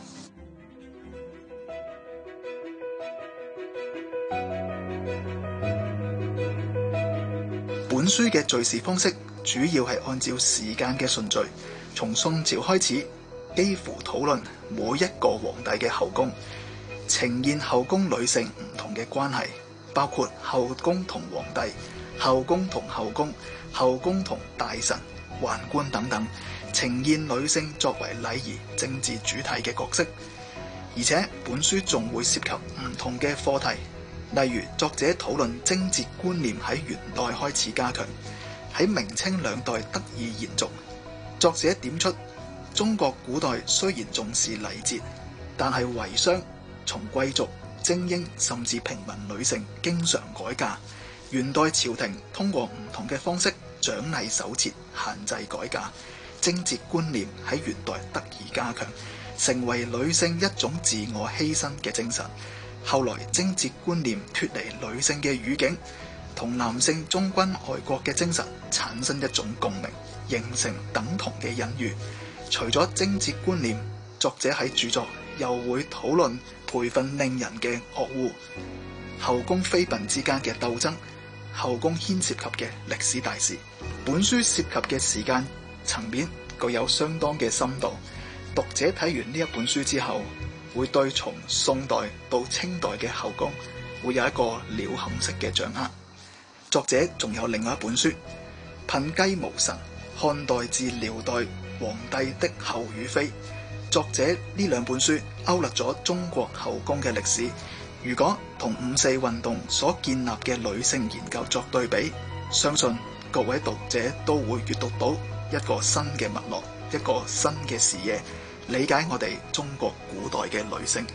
S26: 本書嘅敘事方式主要係按照時間嘅順序，從宋朝開始，幾乎討論每一個皇帝嘅後宮，呈現後宮女性唔同嘅關係，包括後宮同皇帝、後宮同後宮、後宮同大臣、宦官等等，呈現女性作為禮儀政治主體嘅角色。而且本書仲會涉及唔同嘅課題，例如作者討論貞節觀念喺元代開始加強，喺明清兩代得以延續。作者點出中國古代雖然重視禮節，但係遺孀從貴族、精英甚至平民女性經常改嫁。元代朝廷通過唔同嘅方式獎勵守節、限制改嫁，貞節觀念喺元代得以加強，成為女性一種自我犧牲嘅精神。後來貞節觀念脫離女性嘅語境，同男性忠君愛國嘅精神產生一種共鳴，形成等同嘅隱喻。除咗貞節觀念，作者喺著作又會討論培訓令人嘅惡惡、後宮妃嬪之間嘅鬥爭、後宮牽涉及嘅歷史大事。本書涉及嘅時間層面具有相當嘅深度，讀者睇完呢一本書之後，會對從宋代到清代嘅後宮會有一個鳥瞰式嘅掌握。作者仲有另外一本書《牝雞無神：漢代至遼代皇帝的後與妃》。作者呢兩本書勾勒咗中國後宮嘅歷史，如果同5·4運動所建立嘅女性研究作對比，相信各位讀者都會閱讀到一個新嘅脈絡，一個新嘅視野，理解我哋中國古代嘅女性。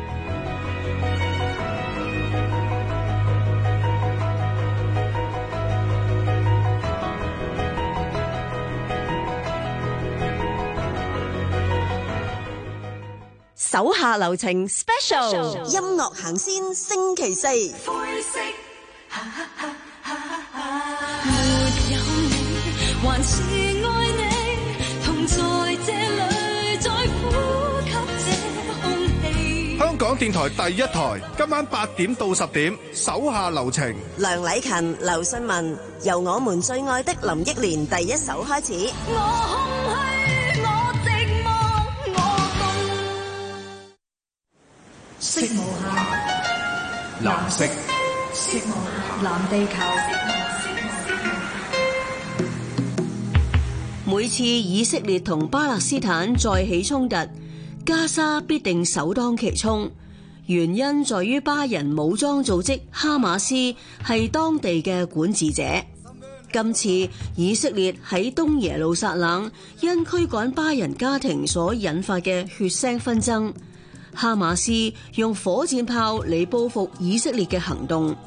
S3: 手下留情 Special 音樂行先星期四。
S22: 沒有你，還是愛你，同在這裏，再呼吸這空氣。
S9: 香港電台第一台，今晚8點到10點，手下留情。
S3: 梁禮勤、劉信文，由我們最愛的林憶蓮第一首開始。
S22: 色無限，
S25: 藍色，
S22: 色無限，藍地球。
S14: 每次以色列同巴勒斯坦再起衝突，加沙必定首當其衝。原因在於巴人武裝組織哈馬斯係當地嘅管治者。今次以色列喺東耶路撒冷因驅趕巴人家庭所引發嘅血腥紛爭，哈馬斯用火箭炮嚟報復以色列嘅行動。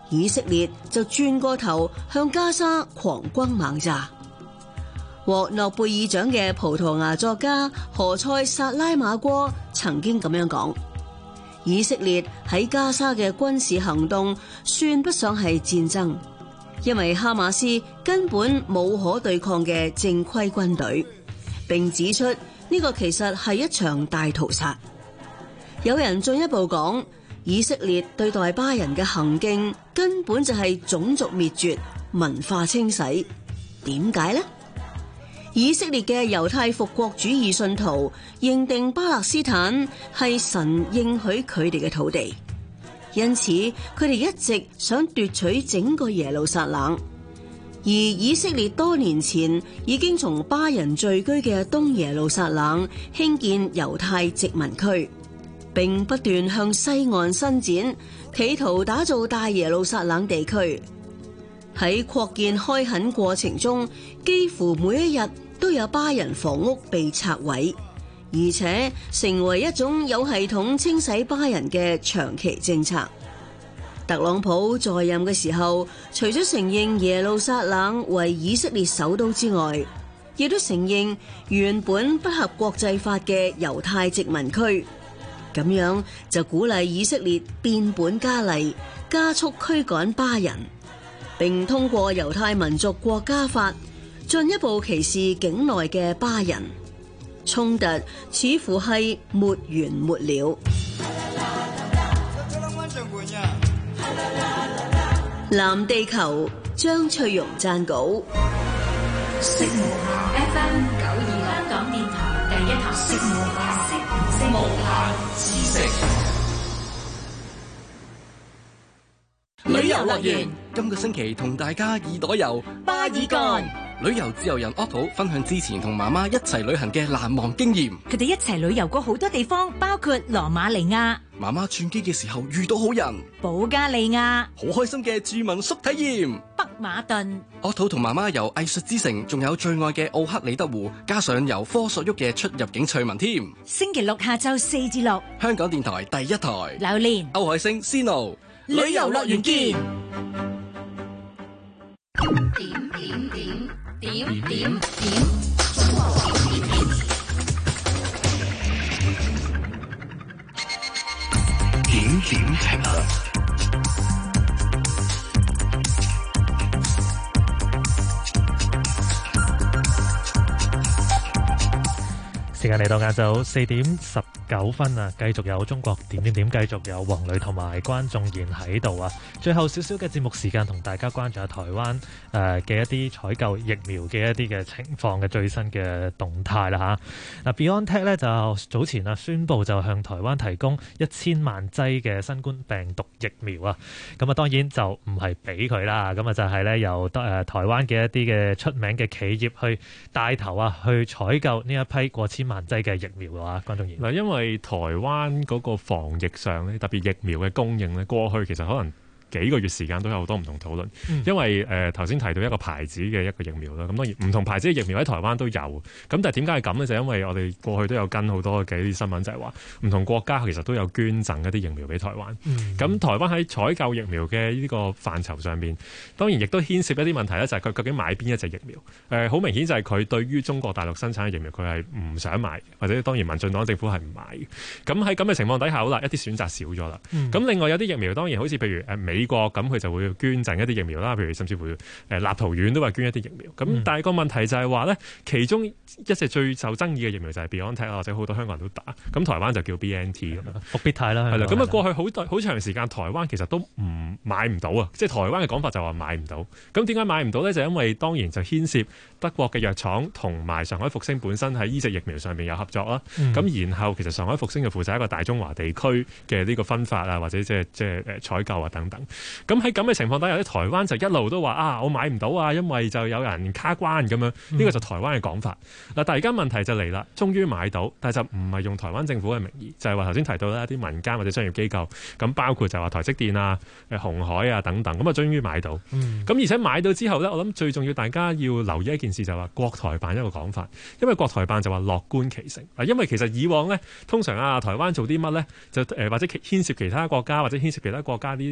S14: 以色列就轉過頭向加沙狂轟猛炸。獲諾貝爾獎嘅葡萄牙作家何塞薩拉馬戈曾經咁樣講：以色列喺加沙嘅軍事行動算不上係戰爭，因為哈馬斯根本冇可對抗嘅正規軍隊，並指出呢個其實係一場大屠殺。有人進一步講，以色列對待巴人嘅行徑根本就係種族滅絕、文化清洗。點解呢？以色列嘅猶太復國主義信徒認定巴勒斯坦係神應許佢哋嘅土地，因此佢哋一直想奪取整個耶路撒冷。而以色列多年前已經從巴人聚居嘅東耶路撒冷興建猶太殖民區，並不斷向西岸伸展，企圖打造大耶路撒冷地區。喺擴建開墾過程中，幾乎每一日都有巴人房屋被拆毀，而且成為一種有系統清洗巴人嘅長期政策。特朗普在任嘅時候，除咗承認耶路撒冷為以色列首都之外，亦都承認原本不合國際法嘅猶太殖民區，咁樣就鼓勵以色列變本加厲，加速驅趕巴人，並通過猶太民族國家法進一步歧視境內嘅巴人。衝突似乎係沒完沒了。藍地球，張翠容撰稿。
S22: FM 92香港電台第一台，無限知識。
S2: 旅遊樂園今個星期同大家耳朵遊巴爾幹。旅遊自由人 Otto 分享之前同媽媽一齊旅行嘅難忘經驗。
S12: 佢哋一齊旅遊過好多地方，包括羅馬尼亞。
S2: 媽媽轉機嘅時候遇到好人，
S12: 保加利亞。
S2: 好開心嘅住民宿體驗。
S12: 北馬頓。
S2: Otto 同媽媽遊藝術之城，仲有最愛嘅奧克里德湖，加上由科索沃嘅出入境趣聞添。
S12: 星期六下晝4至6，
S2: 香港電台第一台。
S12: 榴蓮、
S2: 歐海星、Sino， 旅遊樂園見。
S22: 點聽。
S13: 時間嚟到晏晝4點19分啊！繼續有中國點，繼續有黃磊同埋關仲賢喺度啊！最後少少嘅節目時間，同大家關注下台灣嘅一啲採購疫苗嘅一啲嘅情況嘅最新嘅動態啦嚇。嗱 BioNTech 咧就早前宣布就向台灣提供1000萬劑嘅新冠病毒疫苗啊！咁當然就唔係俾佢啦，咁就係咧由台灣嘅一啲嘅出名嘅企業去帶頭去採購呢一批過千萬劑嘅疫苗啊！關仲賢
S16: 嗱，因為台灣嗰個防疫上咧，特別疫苗嘅供應咧，過去其實可能幾個月時間都有好多唔同討論，因為頭先提到一個牌子嘅一個疫苗啦，咁當然唔同牌子嘅疫苗喺台灣都有，咁但係點解係咁呢？就因為我哋過去都有跟好多嘅啲新聞，就係話唔同國家其實都有捐贈一啲疫苗俾台灣，咁台灣喺採購疫苗嘅呢個範疇上面，當然亦都牽涉一啲問題咧，就係佢究竟買邊一隻疫苗？好明顯就係佢對於中國大陸生產嘅疫苗，佢係唔想買，或者當然民進黨政府係唔買嘅。咁喺咁嘅情況底下，好啦，一啲選擇少咗啦。咁另外有啲疫苗當然好似譬如美國咁，佢就會捐贈一啲疫苗啦，譬如甚至乎立陶宛都話捐一啲疫苗。咁但係個問題就係話咧，其中一隻最受爭議嘅疫苗就係 BioNTech 啦，或者好多香港人都打。咁台灣就叫 BNT 咁樣，
S13: 復必泰啦，
S16: 係啦。咁過去好長時間，台灣其實都買唔到啊，即係台灣嘅講法就話買唔到。咁點解買唔到咧？就因為當然就牽涉德國嘅藥廠同埋上海復星本身喺呢隻疫苗上面有合作啦。咁然後其實上海復星就負責一個大中華地區嘅呢個分發啊，或者即係採購啊等等。咁喺咁嘅情況底下，台灣就一路都話我買唔到啊，因為就有人卡關咁樣。呢個就台灣嘅講法。嗱，但係而家問題就嚟啦，終於買到，但係就唔係用台灣政府嘅名義，就係話頭先提到一啲民間或者商業機構，咁包括就話台積電啊、鴻海啊等等，咁啊終於買到。咁而且買到之後呢，我諗最重要大家要留意一件事就係話國台辦一個講法，因為國台辦就話樂觀其成。因為其實以往呢，通常台灣做啲乜呢，就或者牽涉其他國家或者牽涉其他國家啲商業機構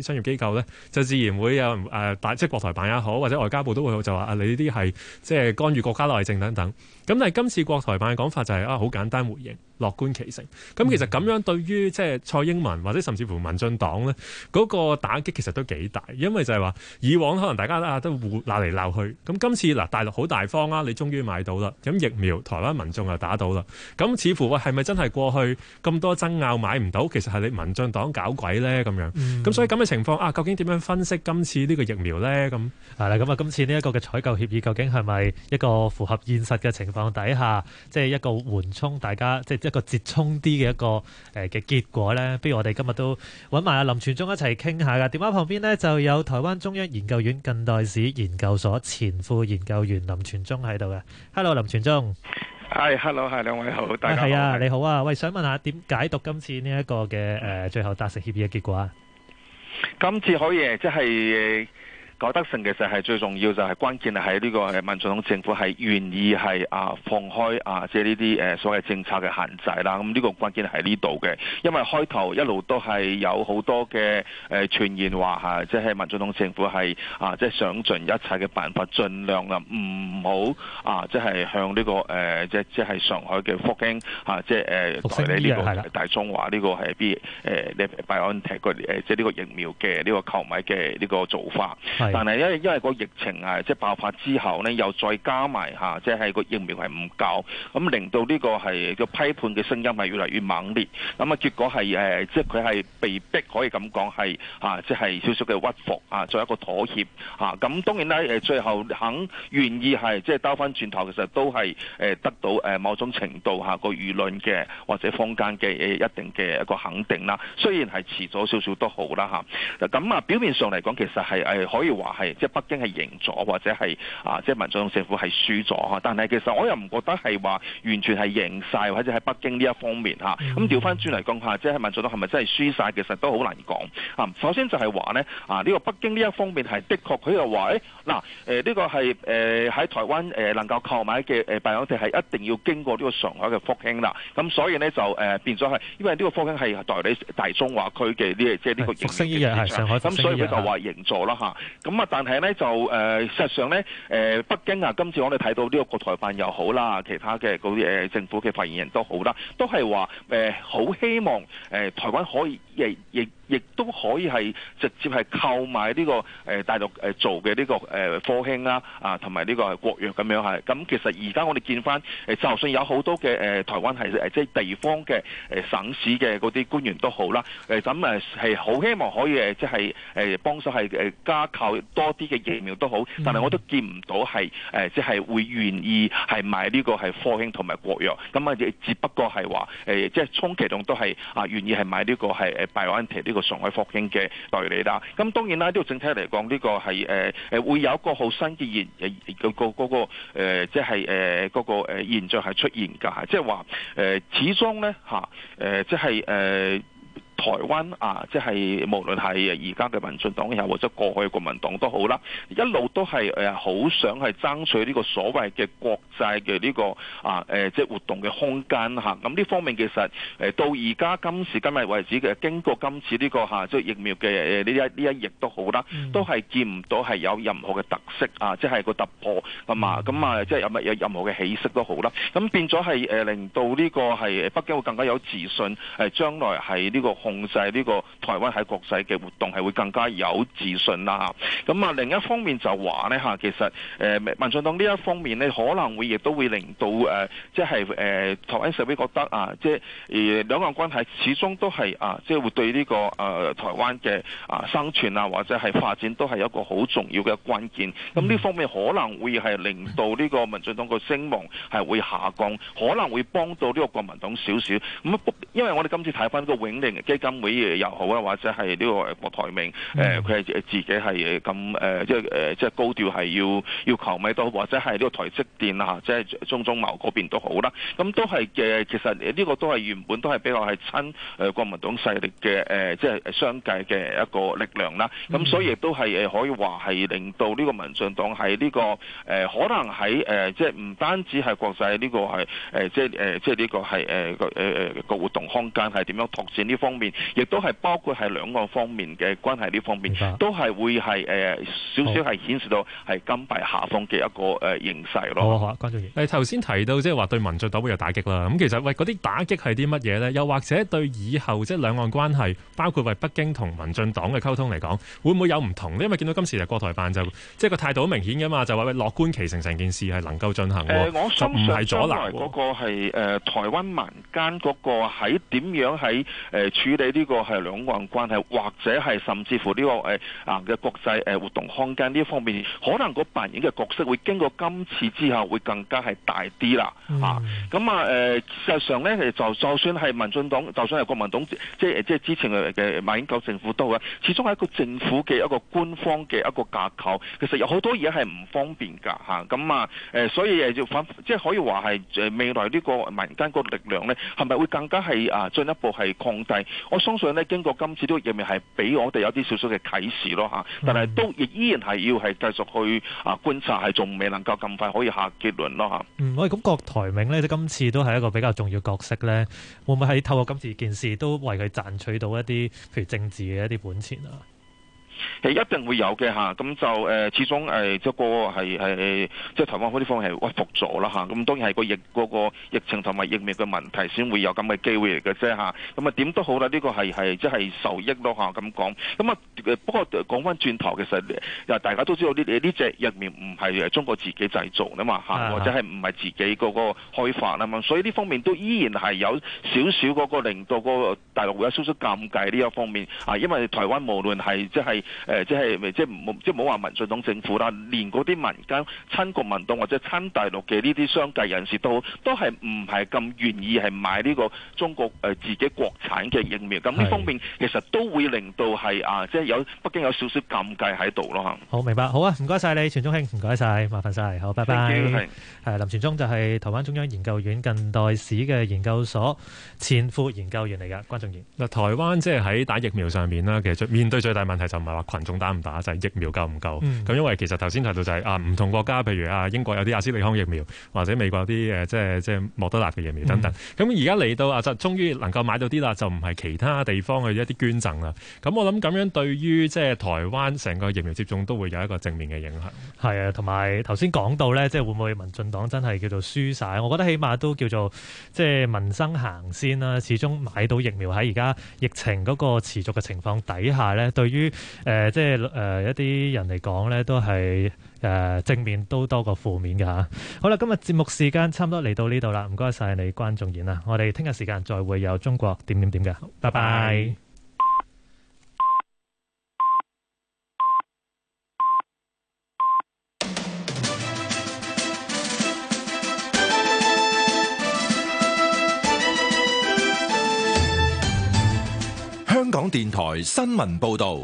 S16: 夠呢，就自然會有人即係國台辦也好，或者外交部都會就話你呢啲係即係干預國家內政等等。咁但係今次國台辦嘅講法就係好簡單回應，樂觀其成。咁其實咁樣對於即係蔡英文或者甚至乎民進黨呢，嗰個打擊其實都幾大，因為就係話以往可能大家都鬧嚟鬧去，咁今次大陸好大方啊，你終於買到啦，咁疫苗台灣民眾又打到啦，咁似乎係咪真係過去咁多爭拗買唔到，其實係你民進黨搞鬼呢？咁樣？咁所以咁嘅情況究竟點樣分析今次呢個疫苗呢？咁
S13: 係啦，咁啊今次呢一個嘅採購協議究竟係咪一個符合現實嘅情況底下，即係一個緩衝大家，即係一個折衷啲嘅一個嘅結果呢？不如我哋今日都揾埋阿林全忠一齊傾下噶。電話旁邊呢，就有台灣中央研究院近代史研究所前副研究員林全忠喺度嘅。Hello， 林全忠。
S5: 係 ，hello， 係兩位好，大家好。
S13: 係啊，你好啊。喂，想問下點解讀今次呢一個嘅最後達成協議嘅結果啊？
S5: 今次可以即係改得成，其實係最重要，就係關鍵係呢個民進黨政府係願意係放開即係呢啲所謂政策嘅限制啦。咁呢個關鍵係呢度嘅，因為開頭一路都係有好多嘅傳言話即係民進黨政府係即係想盡一切嘅辦法，盡量唔好即係向呢個即係上海嘅復星即係代理呢個大中華呢個係BioNTech即係呢個疫苗嘅呢個購買嘅呢個做法。但係因為個疫情即係爆發之後呢，又再加埋即係個疫苗係唔夠，咁令到呢個係個批判嘅聲音係越嚟越猛烈。咁結果係即係佢係被逼可以咁講係即係少少嘅屈服作一個妥協咁當然啦，最後肯願意係即係兜翻轉頭，其實都係得到某種程度個輿論嘅或者坊間嘅一定嘅一個肯定啦。雖然係遲咗少少都好啦咁表面上嚟講，其實係可以話係即係北京係贏咗，或者係即係民進黨政府係輸咗。但係其實我又唔覺得係話完全係贏晒，或者喺北京呢一方面咁調翻轉嚟講即係民進黨係咪真係輸晒？其實都好難講。首先就係話呢呢個北京呢一方面係的確佢又話呢個係喺台灣能夠購買嘅BioNTech係一定要經過呢個上海嘅復星啦。咁所以呢，就變咗係因為呢個復星係代理大中華區嘅即係呢個復星醫藥係上海，咁所以佢就話贏咗啦咁但係呢，就事實上呢，北京今次我哋睇到呢個國台辦又好啦，其他嘅嗰啲政府嘅發言人都好啦，都係話好希望台灣可以亦都可以係直接係購買呢個大陸做嘅呢個科興啦同埋呢個國藥咁樣係。咁其實而家我哋見翻就算有好多嘅台灣係即係地方嘅省市嘅嗰啲官員都好啦，咁係好希望可以即係幫手係加購多啲嘅疫苗都好，但係我都見唔到係即係會願意係買呢個係科興同埋國藥。咁只不過係話即係充其量都係願意係買呢個係BioNTech呢個上海復星嘅代理啦。咁當然啦，呢個整體嚟講，呢個係會有一個好新嘅嗰個即係嗰個現象係出現㗎，即係話始終咧即係台灣即係無論係而家嘅民進黨又或者過去嘅國民黨都好啦，一路都係好想係爭取呢個所謂嘅國際嘅呢個即係活動嘅空間咁呢方面其實到而家今時今日為止嘅，經過今次呢個即係疫苗嘅呢一役都好啦，都係見唔到係有任何嘅特色即係個突破咁即係有任何嘅起色都好啦。咁變咗係令到呢個係北京會更加有自信，將來係呢個控制呢個台灣喺國際嘅活動係會更加有自信啦。咁另一方面就話呢其實民進黨呢一方面呢，可能會亦都會令到即係台灣社會覺得即係兩岸關係始終都係即係會對呢個台灣嘅生存或者係發展都係一個好重要嘅關鍵。咁呢方面可能會係令到呢個民進黨個聲望係會下降，可能會幫到呢個國民黨少少。咁因為我哋今次睇翻個永齡基金會又好啦，或者係呢個郭台銘佢係自己係咁即係高調係要求買到，或者係呢個台積電即係中茂嗰邊都好啦。咁都係其實呢個都係原本都係比較係親國民黨勢力嘅即係商界嘅一個力量啦。咁所以亦都係可以話係令到呢個民進黨喺呢個可能喺即係唔單止係國際呢個係即係呢個係個活動空間係點樣拓展呢方面。 面，亦都係包括係兩岸方面嘅關係呢方面，都係會係少少係顯示到係甘拜下風嘅一個形勢咯。
S13: 好啊，關注完。
S16: 頭先提到即係話對民進黨會有打擊啦，咁其實嗰啲打擊係啲乜嘢呢？又或者對以後即係兩岸關係，包括為北京同民進黨嘅溝通嚟講，會唔會有唔同呢？因為見到今次國台辦就即係個態度好明顯㗎嘛，就話樂觀其成成件事係能夠進行喎，
S5: 我相信
S16: 唔係阻撓
S5: 嗰個係台灣民間嗰個喺點樣喺處理呢個係兩岸關係，或者係甚至乎呢個嘅國際活動空間呢一方面，可能個扮演嘅角色會經過今次之後會更加係大啲啦。事實上咧，就算係民進黨，就算係國民黨，即係之前嘅馬英九政府都好，始終係一個政府嘅一個官方嘅一個架構，其實有好多嘢係唔方便㗎嚇。所以即係可以話係未來呢個民間個力量咧，係咪會更加係進一步係擴大？我相信咧，經過今次呢個疫苗係俾我哋有啲少少嘅啟示咯嚇。但係都亦依然係要係繼續去觀察，係仲未能夠咁快可以下結論咯嚇。
S13: 喂，咁郭台銘咧，今次都係一個比較重要角色咧，會唔會係透過今次件事都為佢賺取到一啲譬如政治嘅一啲本錢啊？
S5: 一定會有嘅嚇，咁就始終即係個係即係台灣嗰啲方面係屈服咗啦嚇，咁當然係嗰個疫情同埋疫苗嘅問題先會有咁嘅機會嚟嘅啫嚇，咁點都好啦，呢個係即係受益咯嚇咁講。咁不過講翻轉頭，其實大家都知道呢隻疫苗唔係中國自己製造啊嘛嚇，或者係唔係自己嗰個開發啊嘛，所以呢方面都依然係有少少嗰個令到嗰個大陸會有少少尷尬呢一方面啊，因為台灣無論係即係唔好話民進黨政府啦，連嗰啲民間親國民黨或者親大陸嘅呢啲商界人士都係唔係咁願意係買呢個中國自己國產嘅疫苗，咁呢方面其實都會令到係即係北京有少少尷尬喺度咯。
S13: 好，明白，好啊，唔該晒你，全中興，唔該晒，麻煩晒，好，拜拜。係林全忠就係台灣中央研究院近代史嘅研究所前副研究員嚟㗎，關仲然。
S16: 嗱，台灣即係喺打疫苗上面啦，其實面對最大問題就唔係話群眾打唔打，就係疫苗夠唔夠。咁因為其實頭先提到就係唔同國家，譬如英國有啲阿斯利康疫苗，或者美國有啲即係莫德納嘅疫苗等等。咁而家嚟到就終於能夠買到啲啦，就唔係其他地方嘅一啲捐贈啦。咁我諗咁樣對於即係台灣成個疫苗接種都會有一個正面嘅影響。
S13: 係啊，同埋頭先講到咧，即係會唔會民進黨真係叫做輸晒？我覺得起碼都叫做即係民生行先啦。始終買到疫苗喺而家疫情嗰個持續嘅情況底下咧，對於即係一啲人嚟講咧，都係正面都多過負面嘅嚇。好啦，今日節目時間差唔多嚟到呢度啦，唔該晒你關仲然啦。我哋聽日時間再會有中國點嘅，拜拜。
S4: 香港電台新聞報導。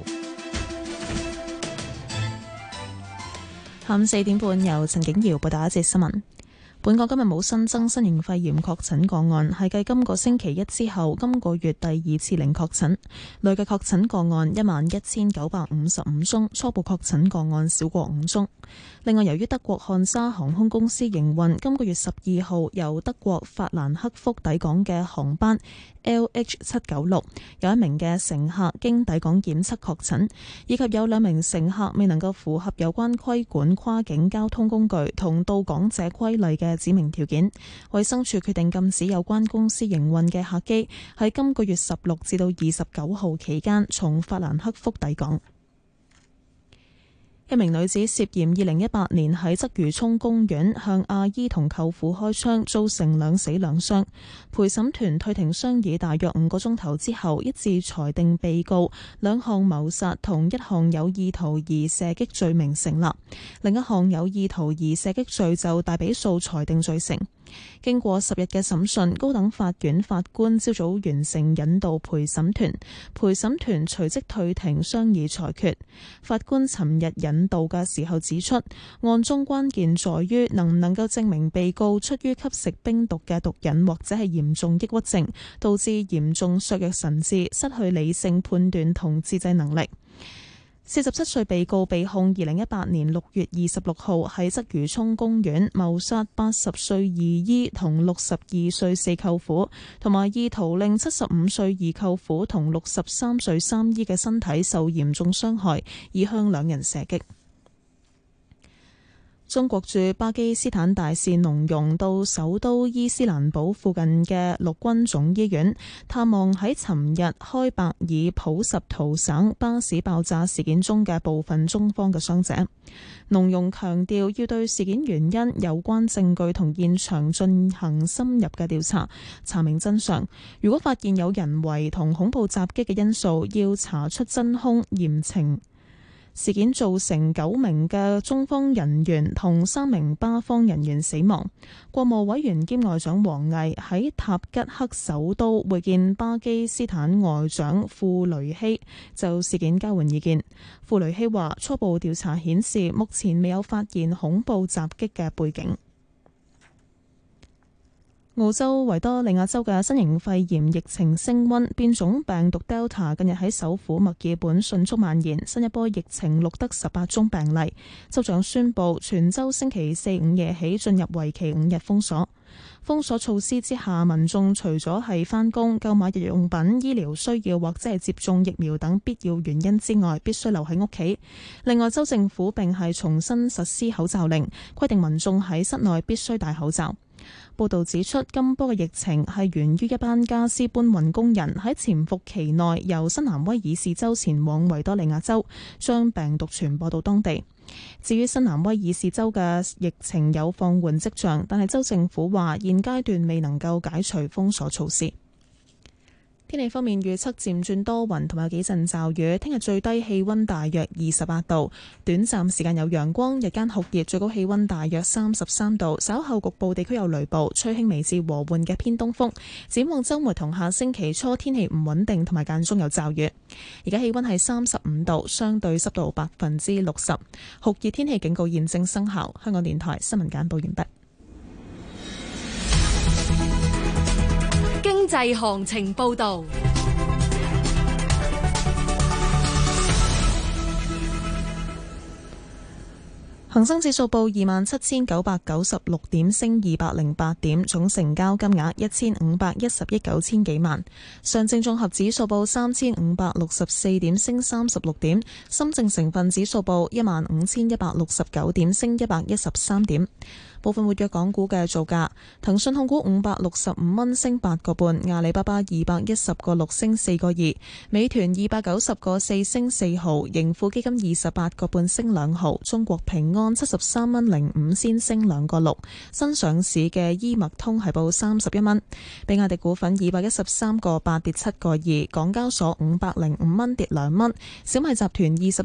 S1: 下午4點半，由陳景瑤報道一節新聞。本港今日冇新增新型肺炎確診個案，係繼今個星期一之後，今個月第二次零確診。累計確診個案11,955宗，初步確診個案少過5宗。另外，由於德國漢莎航空公司營運今個月12號由德國法蘭克福抵港嘅航班 LH796，有一名嘅乘客經抵港檢測確診，以及有2名乘客未能夠符合有關規管跨境交通工具同到港者規例嘅指明條件，衛生署決定禁止有關公司營運嘅客機喺今個月16至到29號期間從法蘭克福抵港。一名女子涉嫌2018年喺鰂魚涌公園向阿姨同舅父開槍，造成2死2傷。陪審團退庭商議大約5個鐘頭之後，一致裁定被告2項謀殺同1項有意圖而射擊罪名成立，另一項有意圖而射擊罪就大比數裁定罪成。經過10日嘅審訊，高等法院法官朝早完成引導陪審團，陪審團隨即退庭商議裁決。法官尋日引導嘅時候指出，案中關鍵在於能唔能夠證明被告出於吸食冰毒嘅毒癮或者係嚴重抑鬱症，導致嚴重削弱神智，失去理性判斷同自制能力。 47歲被告被控2018年6月26號喺鰂魚涌公園謀殺80歲二姨同62歲四舅父，同埋意圖令75歲二舅父同63歲三姨嘅身體受嚴重傷害，以向兩人射擊。中國駐巴基斯坦大使農融到首都伊斯蘭堡附近嘅陸軍總醫院探望喺尋日開伯爾普什圖省巴士爆炸事件中嘅部分中方嘅傷者。農融強調要對事件原因、有關證據同現場進行深入嘅調查，查明真相。如果發現有人為同恐怖襲擊嘅因素，要查出真兇，嚴懲。事件造成9名嘅中方人員同3名巴方人員死亡。國務委員兼外長王毅喺塔吉克首都會見巴基斯坦外長庫雷希，就事件交換意見。庫雷希話：初步調查顯示，目前未有發現恐怖襲擊嘅背景。澳洲維多利亞州嘅新型肺炎疫情升溫，變種病毒 Delta 近日喺首府墨爾本迅速蔓延，新一波疫情錄得18宗病例。州長宣布全州星期4、5夜起進入為期5日封鎖。封鎖措施之下，民眾除咗係返工、購買日用品、醫療需要或者係接種疫苗等必要原因之外，必須留喺屋企。另外，州政府並係重新實施口罩令，規定民眾喺室內必須戴口罩。報道指出，今波嘅疫情係源於一班家私搬運工人喺潛伏期內由新南威爾士州前往維多利亞州，將病毒傳播到當地。至於新南威爾士州嘅疫情有放緩跡象，但係州政府話現階段未能夠解除封鎖措施。天氣方面預測漸轉多雲同埋有幾陣驟雨，聽日最低氣溫大約28度，短暫時間有陽光，日間酷熱，最高氣溫大約33度，稍後局部地區有雷暴，吹輕微至和緩嘅偏東風。展望週末同下星期初天氣唔穩定同埋間中有驟雨。而家氣溫係35度，相對濕度60%，酷熱天氣警告現正生效。香港電台新聞簡報完畢。
S6: 經濟行情報道。
S1: 恒生指數報27,996點，升208點，總成交金額1510億9千幾萬。上證綜合指數報3564點，升36點。深證成分指數報15169點，升113點。部分活躍港股嘅造價：騰訊控股565蚊升8個半，阿里巴巴210個6升4個2，美團290個4升4毫，盈富基金28個半升2毫，中國平安73蚊05仙升2個6，新上市嘅醫脈通係報31蚊，比亞迪股份213個8跌7個2，港交所505蚊跌2蚊，小米集團